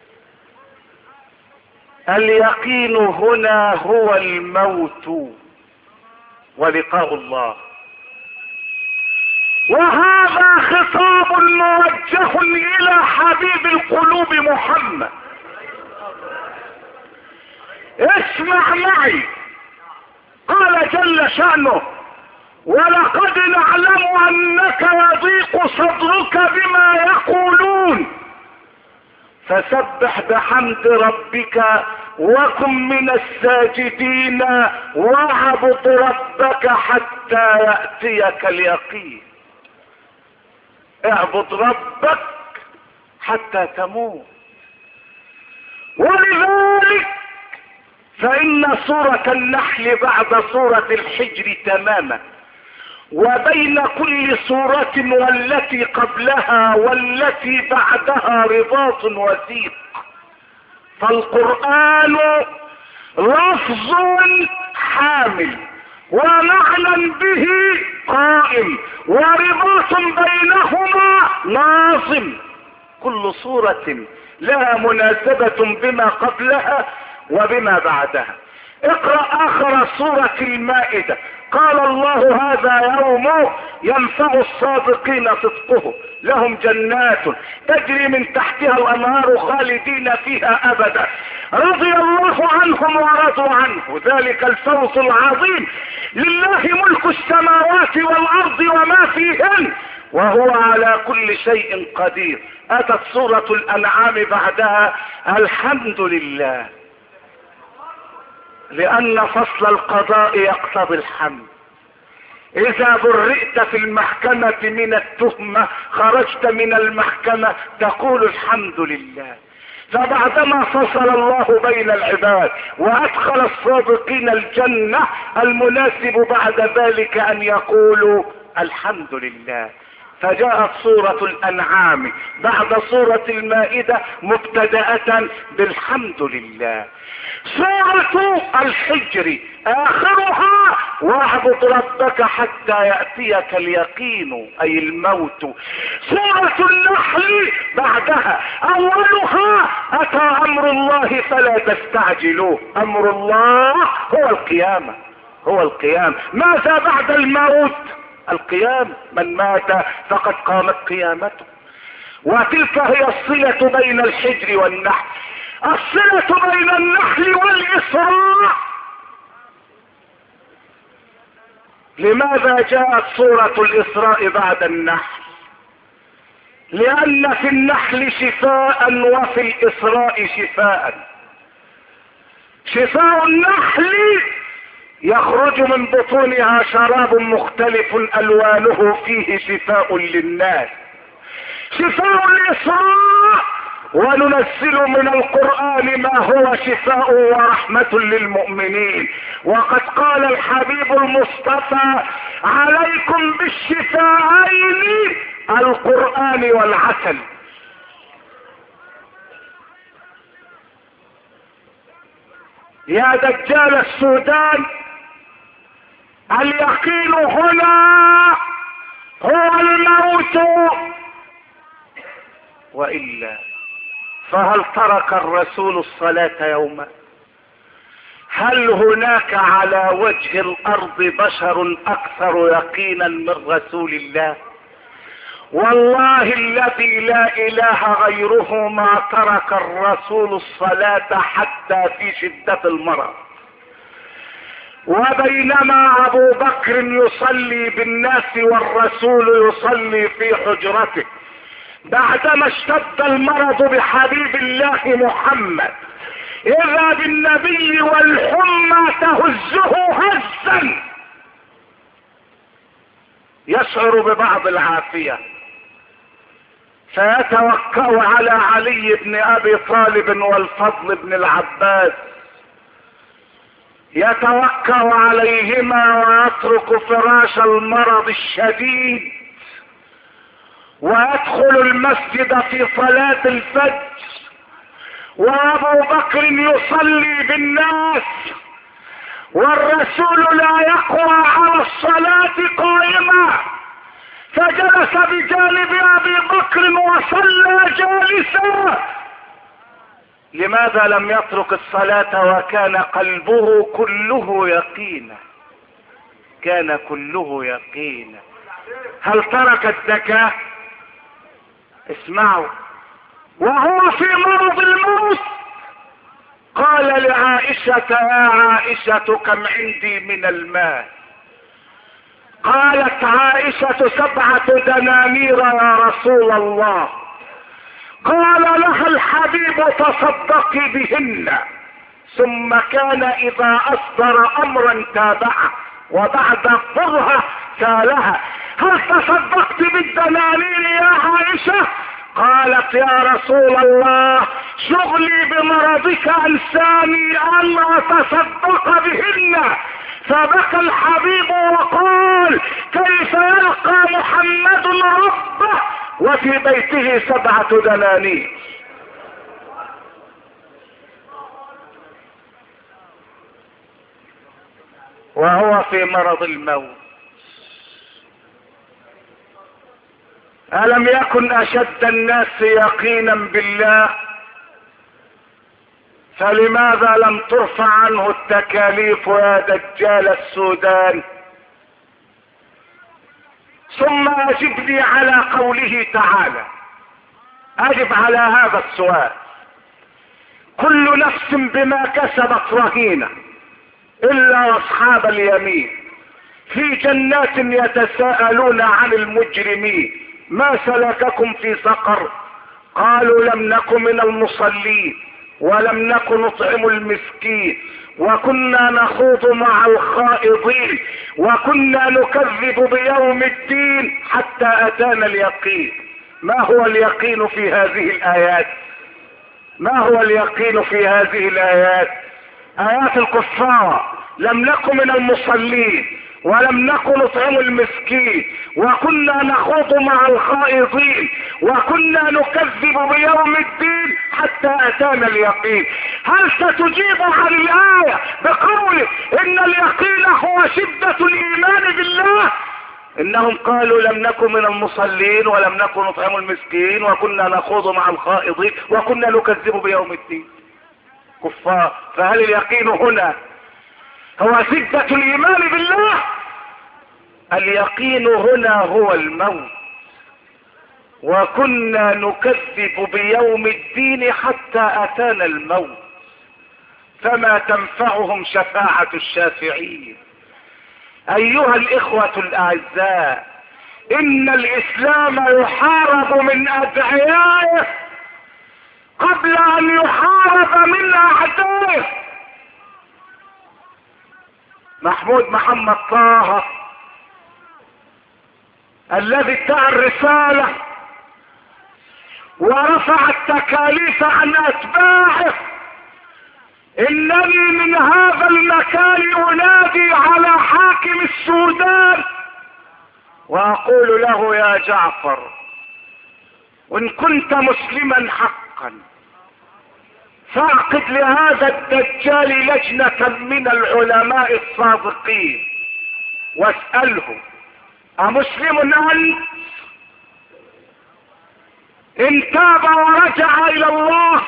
اليقين هنا هو الموت ولقاء الله. وهذا خطاب موجه الى حبيب القلوب محمد. اسمع معي، قال جل شأنه ولقد نعلم انك يضيق صدرك بما يقولون فسبح بحمد ربك وكن من الساجدين واعبد ربك حتى يأتيك اليقين. اعبد ربك حتى تموت. ولذلك فإن سورة النحل بعد سورة الحجر تماما، وبين كل سورة والتي قبلها والتي بعدها رباط وثيق. فالقرآن لفظ حامل ومعنى به قائم ورباط بينهما ناظم، كل سورة لها مناسبة بما قبلها وبما بعدها. اقرأ آخر سورة المائدة، قال الله هذا يوم ينفع الصادقين صدقه، لهم جنات تجري من تحتها الأنهار خالدين فيها أبدا، رضي الله عنهم ورضوا عنه، ذلك الفوز العظيم، لله ملك السماوات والأرض وما فيهن وهو على كل شيء قدير. أتت سورة الأنعام بعدها الحمد لله، لأن فصل القضاء يقتضي الحمد. إذا برئت في المحكمة من التهمة خرجت من المحكمة تقول الحمد لله. فبعدما فصل الله بين العباد وأدخل الصادقين الجنة، المناسب بعد ذلك أن يقولوا الحمد لله. فجاءت سورة الأنعام بعد سورة المائدة مبتدأة بالحمد لله. سورة الحجر آخرها واعبد ربك حتى يأتيك اليقين أي الموت. سورة النحل بعدها أولها أتى أمر الله فلا تستعجلوه. أمر الله هو القيامة، هو القيام. ماذا بعد الموت؟ القيام، من مات فقد قامت قيامته. وتلك هي الصلة بين الحجر والنحل. الصلة بين النحل والإسراء. لماذا جاءت سورة الإسراء بعد النحل؟ لأن في النحل شفاء وفي الإسراء شفاء. شفاء النحل يخرج من بطونها شراب مختلف ألوانه فيه شفاء للناس. شفاء الإسراء وننزل من القرآن ما هو شفاء ورحمة للمؤمنين. وقد قال الحبيب المصطفى عليكم بالشفاءين القرآن والعسل. يا دجال السودان، اليقين هنا هو الموت، وإلا فهل ترك الرسول الصلاة يوما؟ هل هناك على وجه الأرض بشر أكثر يقينا من رسول الله؟ والله الذي لا إله غيره ما ترك الرسول الصلاة حتى في شدة المرض. وبينما أبو بكر يصلي بالناس والرسول يصلي في حجرته، بعدما اشتد المرض بحبيب الله محمد، إذا بالنبي والحمى تهزه هزا، يشعر ببعض العافية، فيتوكأ على علي بن أبي طالب والفضل بن العباس، يتوكأ عليهما ويترك فراش المرض الشديد ويدخل المسجد في صلاة الفجر، وأبو بكر يصلي بالناس والرسول لا يقوى على الصلاة قائما، فجلس بجانب أبي بكر وصلى جالسا. لماذا لم يترك الصلاة وكان قلبه كله يقينا؟ كان كله يقينا. هل ترك الزكاة؟ اسمعوا، وهو في مرض الموت قال لعائشة: يا عائشة كم عندي من المال؟ قالت عائشة: 7 دنانير يا رسول الله. قال لها الحبيب: تصدقي بهن. ثم كان إذا أصدر أمرا تابعه، وبعد فرها سالها: هل تصدقت بالدنانير يا عائشة؟ قالت: يا رسول الله شغلي بمرضك انساني ان اتصدق بهن. فبكى الحبيب وقال كيف يلقى محمد ربه وفي بيته 7 دنانير. وهو في مرض الموت. ألم يكن أشد الناس يقينا بالله؟ فلماذا لم ترفع عنه التكاليف يا دجال السودان؟ ثم أجبني على قوله تعالى، أجب على هذا السؤال. كل نفس بما كسبت رهينة إلا أصحاب اليمين في جنات يتساءلون عن المجرمين ما سلككم في سقر؟ قالوا لم نك من المصلين ولم نك نطعم المسكين وكنا نخوض مع الخائضين وكنا نكذب بيوم الدين حتى أتانا اليقين. ما هو اليقين في هذه الآيات؟ ما هو اليقين في هذه الآيات؟ آيات الكفار: لم نكن من المصلين ولم نكن نطعم المسكين وكنا نخوض مع الخائضين وكنا نكذب بيوم الدين حتى أتانا اليقين. هل ستجيب عن الآية بقوله إن اليقين هو شدة الإيمان بالله؟ إنهم قالوا لم نكن من المصلين ولم نكن نطعم المسكين وكنا نخوض مع الخائضين وكنا نكذب بيوم الدين. كفار. فهل اليقين هنا هو شدة الإيمان بالله؟ اليقين هنا هو الموت. وكنا نكذب بيوم الدين حتى أتانا الموت. فما تنفعهم شفاعة الشافعين. أيها الإخوة الأعزاء، إن الإسلام يحارب من أدعيائه قبل أن يحارب من أعدائه. محمود محمد طه الذي ادعى الرسالة ورفع التكاليف عن أتباعه، إنني من هذا المكان أنادي على حاكم السودان وأقول له يا جعفر، وإن كنت مسلما حقا فاعقد لهذا الدجال لجنة من العلماء الصادقين واسأله: أمسلم أنت؟ إن تاب ورجع إلى الله،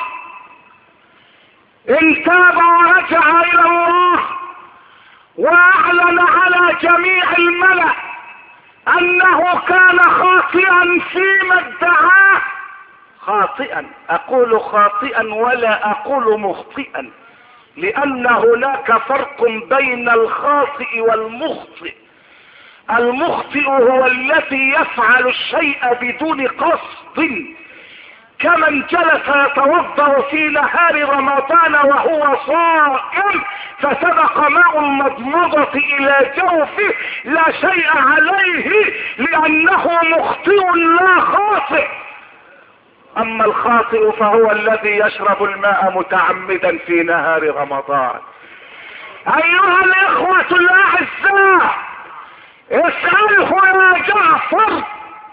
إن تاب ورجع إلى الله وأعلن على جميع الملأ أنه كان خاطئا فيما ادعاه، خاطئا، أقول خاطئا ولا أقول مخطئا، لأن هناك فرق بين الخاطئ والمخطئ. المخطئ هو الذي يفعل الشيء بدون قصد، كمن جلس يتوضأ في نهار رمضان وهو صائم فسبق ماء المضمضة إلى جوفه لا شيء عليه لأنه مخطئ لا خاطئ. أما الخاطئ فهو الذي يشرب الماء متعمدا في نهار رمضان. أيها الإخوة الأعزاء، اسأله يا جعفر: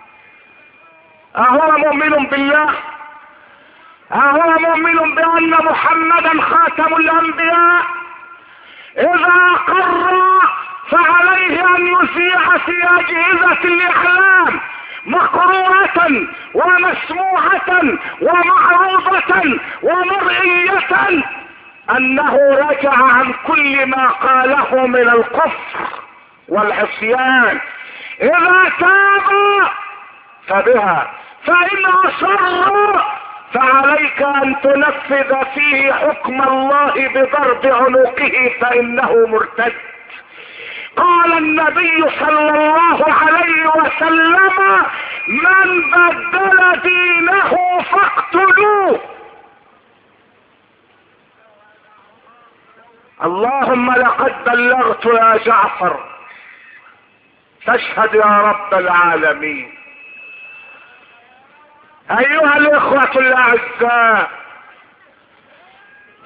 أهو مؤمن بالله؟ أهو مؤمن بأن محمدا خاتم الأنبياء؟ إذا أقر فعليه أن يذيع في أجهزة الإعلام مقروءة ومسموعة ومعروضة ومرئية أنه رجع عن كل ما قاله من الكفر والعصيان. إذا تاب فبها، فإن أصر فعليك أن تنفذ فيه حكم الله بضرب عنقه فإنه مرتد. قال النبي صلى الله عليه وسلم: من بدل دينه فاقتلوه. اللهم لقد بلغت يا جعفر، فاشهد يا رب العالمين. ايها الاخوة الاعزاء،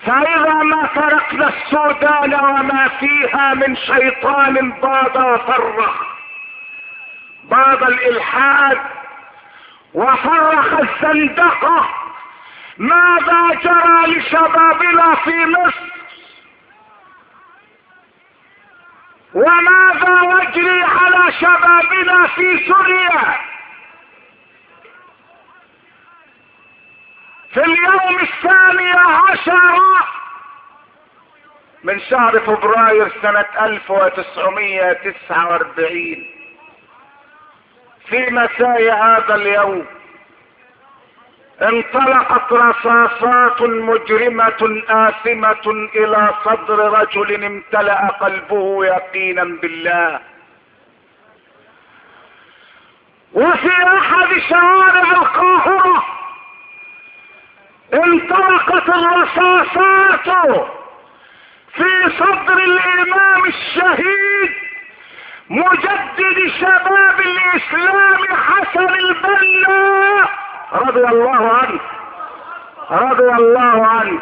فإذا ما تركنا السودان وما فيها من شيطان باد فرخ، باد الإلحاد وفرخ الزندقة، ماذا جرى لشبابنا في مصر؟ وماذا يجري على شبابنا في سوريا؟ في اليوم 12 من شهر فبراير سنة 1949 في مساء هذا اليوم انطلقت رصاصات مجرمة آثمة الى صدر رجل امتلأ قلبه يقينا بالله. وفي احد شوارع القاهرة انطلقت الرصاصات في صدر الامام الشهيد مجدد شباب الاسلام حسن البنا رضي الله عنه، رضي الله عنه.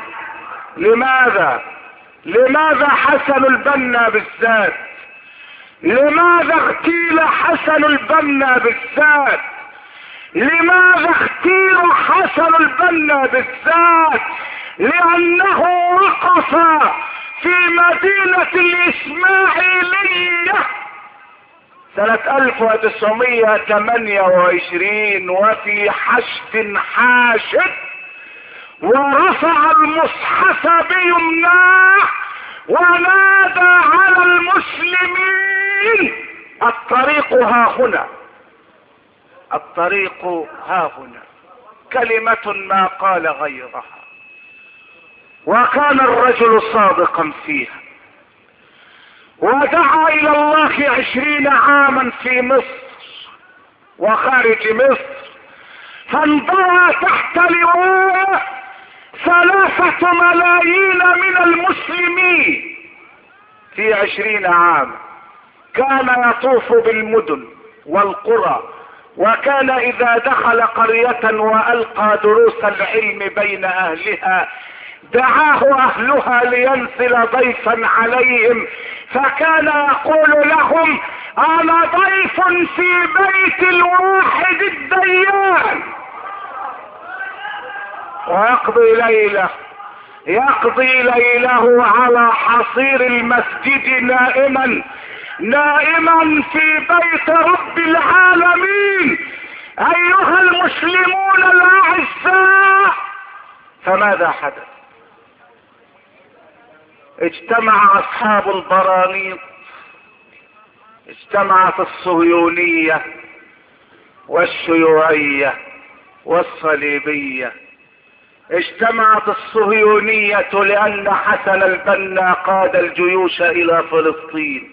لماذا حسن البنا بالذات؟ لماذا اغتيل حسن البنا بالذات؟ لماذا اغتيل حسن البنا بالذات؟ لانه وقف في مدينة الاسماعيلية سنة 1928 وفي حشد حاشد، ورفع المصحف بيمناه ونادى على المسلمين: الطريق ها هنا، الطريق ها هنا. كلمة ما قال غيرها، وكان الرجل صادقا فيها، ودعا الى الله 20 عاما في مصر وخارج مصر، فانضوى تحت لواء 3 ملايين من المسلمين في 20 عام. كان يطوف بالمدن والقرى، وكان اذا دخل قرية والقى دروس العلم بين اهلها دعاه اهلها لينزل ضيفا عليهم، فكان يقول لهم: انا ضيف في بيت الواحد الديان. ويقضي ليله على حصير المسجد نائما في بيت رب العالمين. ايها المسلمون الاعزاء، فماذا حدث؟ اجتمع اصحاب البرانيط، اجتمعت الصهيونية والشيوعية والصليبية. اجتمعت الصهيونية لان حسن البنا قاد الجيوش الى فلسطين،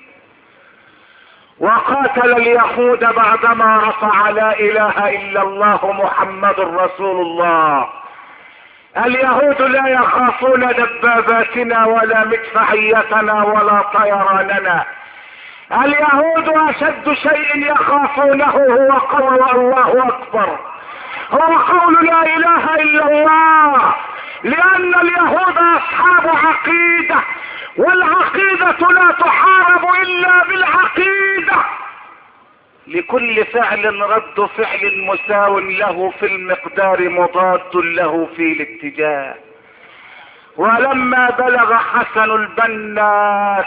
وقاتل اليهود بعدما رفع لا اله الا الله محمد رسول الله. اليهود لا يخافون دباباتنا ولا مدفعيتنا ولا طيراننا. اليهود اشد شيء يخافونه هو قول الله اكبر، هو قول لا اله الا الله، لان اليهود اصحاب عقيدة، والعقيدة لا تحارب الا بالعقيدة. لكل فعل رد فعل مساو له في المقدار مضاد له في الاتجاه. ولما بلغ حسن البنا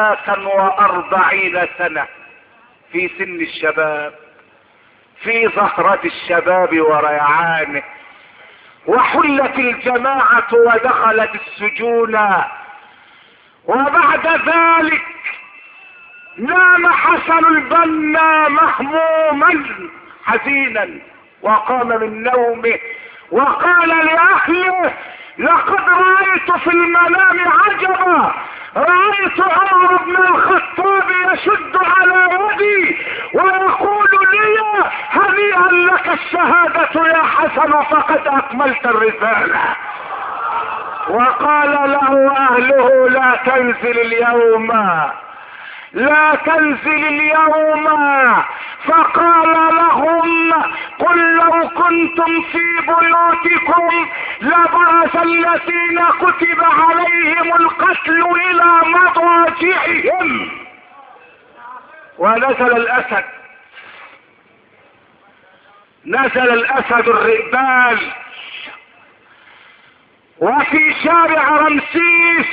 43 سنة في سن الشباب، في زهرة الشباب وريعانه، وحلت الجماعة ودخلت السجون، وبعد ذلك نام حسن البنا مهموما حزينا، وقام من نومه وقال لأهله: لقد رأيت في المنام عجبا، رأيت عمر بن الخطاب يشد على يدي ويقول لي: هنيئا لك الشهادة يا حسن، فقد أكملت الرسالة. وقال له أهله: لا تنزل اليوم، لا تنزل اليوم. فقال لهم: قل لو كنت كنتم في بيوتكم لبرز الذين كتب عليهم القتل الى مضاجعهم. ونزل الاسد، نزل الاسد الرئبال، وفي شارع رمسيس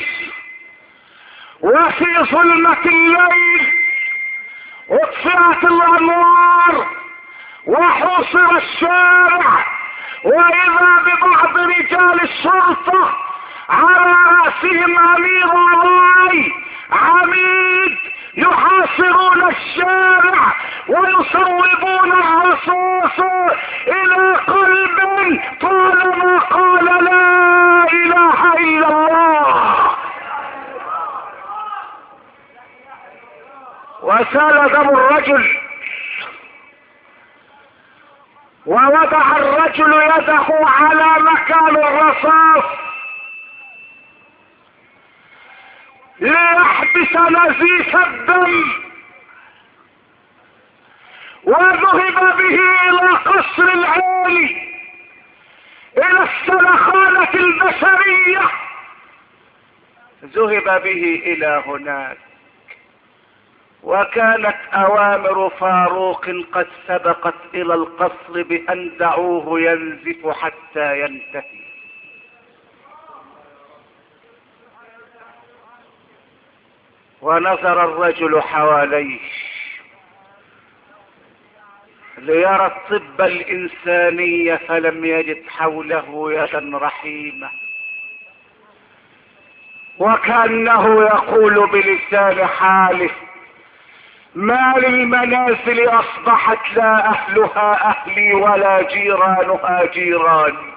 وفي ظلمة الليل اطفئت الانوار وحوصر الشارع، واذا ببعض رجال الشرطة على رأسهم امير راي عميد يحاصرون الشارع ويصوبون الرصاص الى قلب طالما قال لا اله الا الله. وسال دم الرجل، ووضع الرجل يده على مكان الرصاص ليحبس نزيف الدم، وذهب به الى قصر العالي الى السلخانة البشرية، ذهب به الى هناك. وكانت اوامر فاروق قد سبقت الى القصر بان دعوه ينزف حتى ينتهي. ونظر الرجل حواليه ليرى الطب الانساني فلم يجد حوله يدا رحيمة، وكأنه يقول بلسان حاله: ما للمنازل اصبحت لا اهلها اهلي ولا جيرانها جيراني.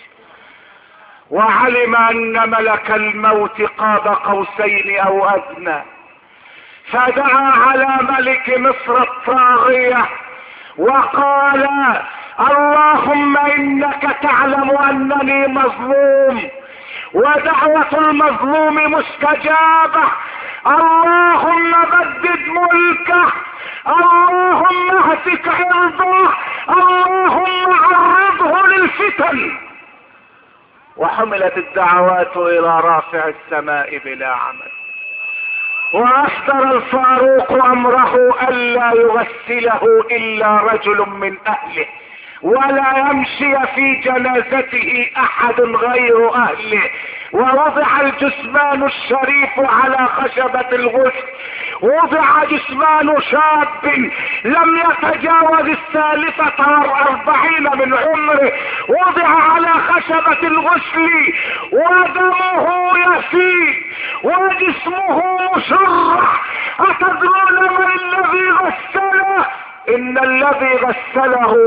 وعلم ان ملك الموت قاب قوسين او ادنى، فدعا على ملك مصر الطاغية وقال: اللهم انك تعلم انني مظلوم ودعوة المظلوم مستجابة، اللهم بدد ملكه، اللهم اهتك عرضه، اللهم عرضه للفتن. وحملت الدعوات الى رافع السماء بلا عمل. واصدر الفاروق امره الا يغسله الا رجل من اهله، ولا يمشي في جنازته احد غير اهله. ووضع الجثمان الشريف على خشبة الغسل، وضع جثمان شاب لم يتجاوز 43 من عمره، وضع على خشبة الغسل ودمه يسيل وجسمه مشرح. أتدرون من الذي غسله؟ إن الذي غسله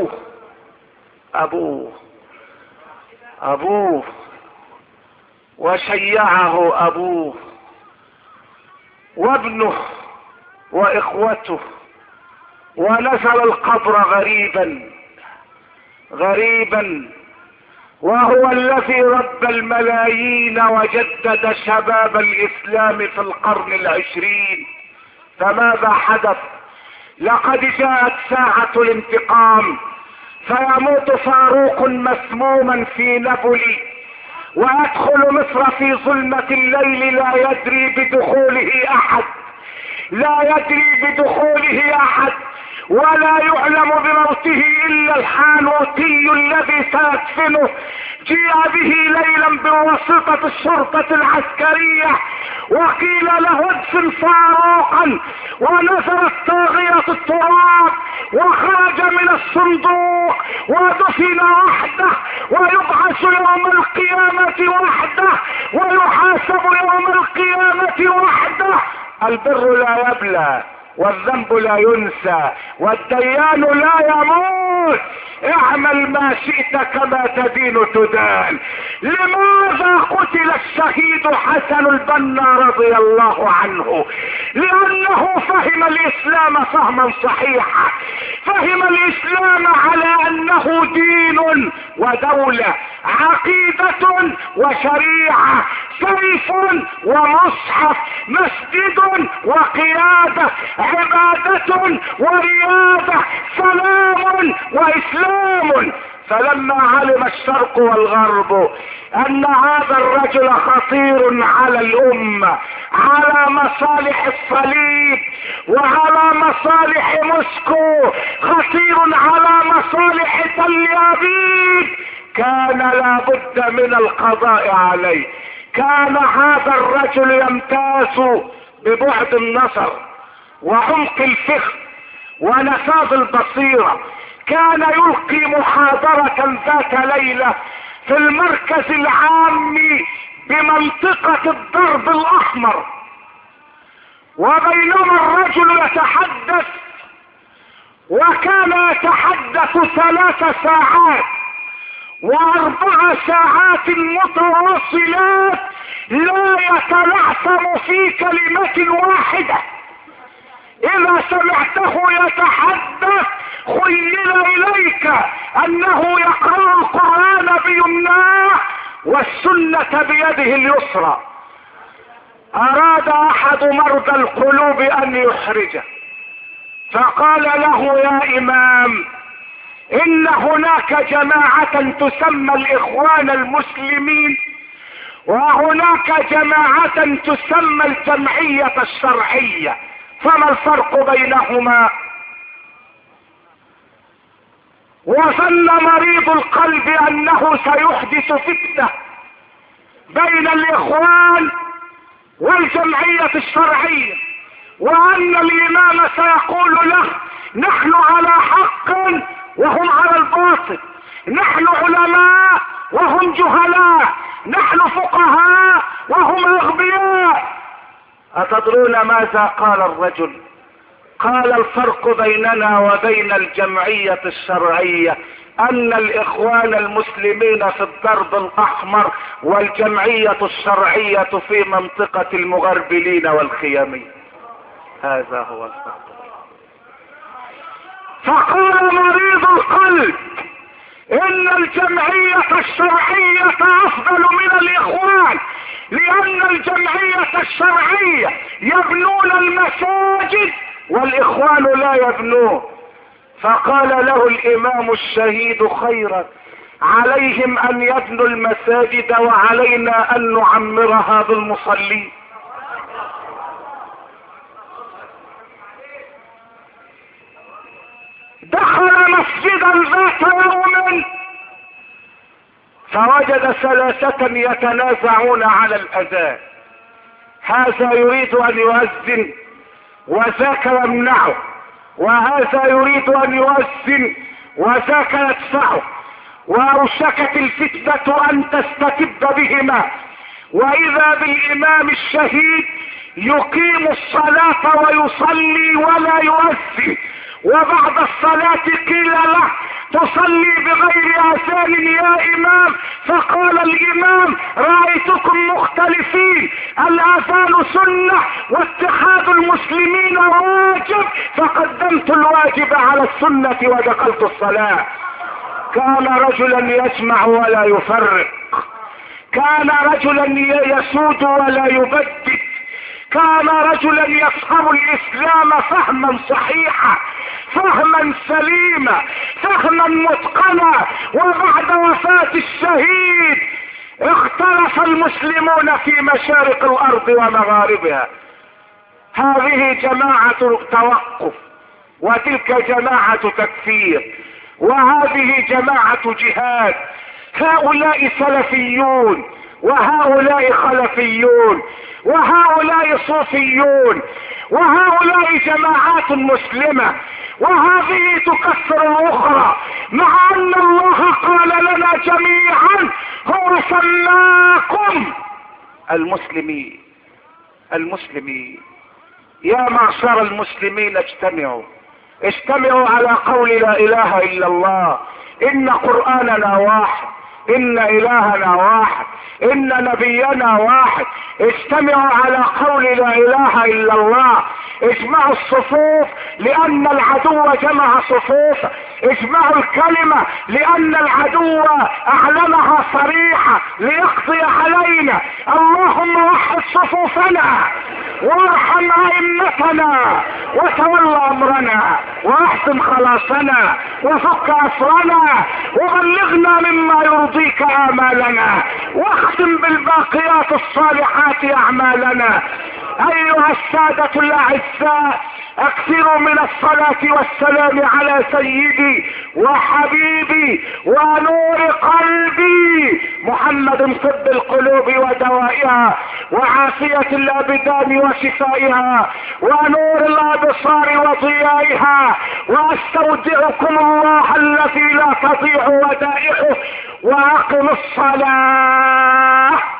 أبوه وشيعه أبوه وابنه وإخوته. ونزل القبر غريبا، وهو الذي ربى الملايين وجدد شباب الإسلام في القرن 20. فماذا حدث؟ لقد جاءت ساعة الانتقام، فيموت فاروق مسموما في نابولي، ويدخل مصر في ظلمة الليل لا يدري بدخوله احد، ولا يعلم بموته الا الحانوتي الذي سيدفنه. جيء به ليلا بواسطة الشرطة العسكرية وقيل له ادفن فاروقا، ونزلت طاغية التراب وخرج من الصندوق ودفن وحده، ويبعث يوم القيامة وحده، ويحاسب يوم القيامة وحده. البر لا يبلى والذنب لا ينسى والديان لا يموت. اعمل ما شئت كما تدين تدان. لماذا قتل الشهيد حسن البنا رضي الله عنه؟ لانه فهم الاسلام فهما صحيحا، فهم الاسلام على انه دين ودولة، عقيدة وشريعة، سيف ومصحف، مسجد وقيادة، عبادة ورياضة، سلام واسلام. فلما علم الشرق والغرب ان هذا الرجل خطير على الامة، على مصالح الصليب وعلى مصالح موسكو، خطير على مصالح تل ابيب، كان لابد من القضاء عليه. كان هذا الرجل يمتاز ببعد النظر وعمق الفكر ونفاذ البصيرة. كان يلقي محاضرة ذات ليلة في المركز العام بمنطقة الضرب الاحمر، وبينما الرجل يتحدث، وكان يتحدث 3 ساعات و4 ساعات متواصلات لا يتلعثم في كلمة واحدة. اذا سمعته يتحدث خيل اليك انه يقرأ القرآن بيمناه والسنة بيده اليسرى. اراد احد مرضى القلوب ان يحرجه، فقال له: يا امام، ان هناك جماعة تسمى الاخوان المسلمين، وهناك جماعة تسمى الجمعية الشرعية، فما الفرق بينهما؟ وظن مريض القلب انه سيحدث فتنة بين الاخوان والجمعية الشرعية، وان الامام سيقول له: نحن على حق وهم على الباطل، نحن علماء وهم جهلاء، نحن فقهاء وهم اغبياء. اتدرون ماذا قال الرجل؟ قال: الفرق بيننا وبين الجمعية الشرعية ان الاخوان المسلمين في الضرب الاحمر، والجمعية الشرعية في منطقة المغربلين والخيامين. هذا هو الفرق. فقال مريض القلب: ان الجمعية الشرعية افضل من الاخوان، لان الجمعية الشرعية يبنون المساجد والاخوان لا يبنون. فقال له الامام الشهيد: خيرا، عليهم ان يبنوا المساجد وعلينا ان نعمرها بالمصلين. دخل مسجدا ذات يوم فوجد 3 يتنازعون على الاذان، هذا يريد ان يؤذن وذاك يمنعه، وهذا يريد ان يؤذن وذاك يدفعه، واوشكت الفتنة ان تستتب بهما، واذا بالامام الشهيد يقيم الصلاة ويصلي ولا يؤذن، وبعد الصلاة قيل له: تصلي بغير اذان يا امام؟ فقال الامام: رأيتكم مختلفين، الاذان سنة واتحاد المسلمين واجب، فقدمت الواجب على السنة ودخلت الصلاة. كان رجلا يسمع ولا يفرق، كان رجلا يسود ولا يبدد، كان رجلا يفهم الاسلام فهما صحيحا، فهما سليما، فهما متقنا. وبعد وفاة الشهيد اختلف المسلمون في مشارق الارض ومغاربها. هذه جماعة توقف، وتلك جماعة تكفير، وهذه جماعة جهاد. هؤلاء سلفيون، وهؤلاء خلفيون، وهؤلاء صوفيون، وهؤلاء جماعات مسلمة، وهذه تكسر الاخرى، مع ان الله قال لنا جميعا: هو سماكم المسلمين. المسلمين يا معشر المسلمين، اجتمعوا على قول لا اله الا الله. ان قرآننا واحد، ان الهنا واحد، ان نبينا واحد. اجتمعوا على قول لا اله الا الله. اجمعوا الصفوف، لان العدو جمع صفوف. اجمعوا الكلمة لان العدو اعلنها صريحة ليقضي علينا. اللهم وحد صفوفنا وارحم ائمتنا وتولى امرنا واحسن خلاصنا وفك اسرنا وبلغنا مما يرضيك امالنا واختم بالباقيات الصالحات اعمالنا. ايها السادة الاعزاء، اكثروا من الصلاة والسلام على سيدي وحبيبي ونور قلبي محمد طب القلوب ودوائها وعافية الابدان وشفائها ونور الابصار وضيائها، واستودعكم الله الذي لا تضيع ودائعه، واقم الصلاة.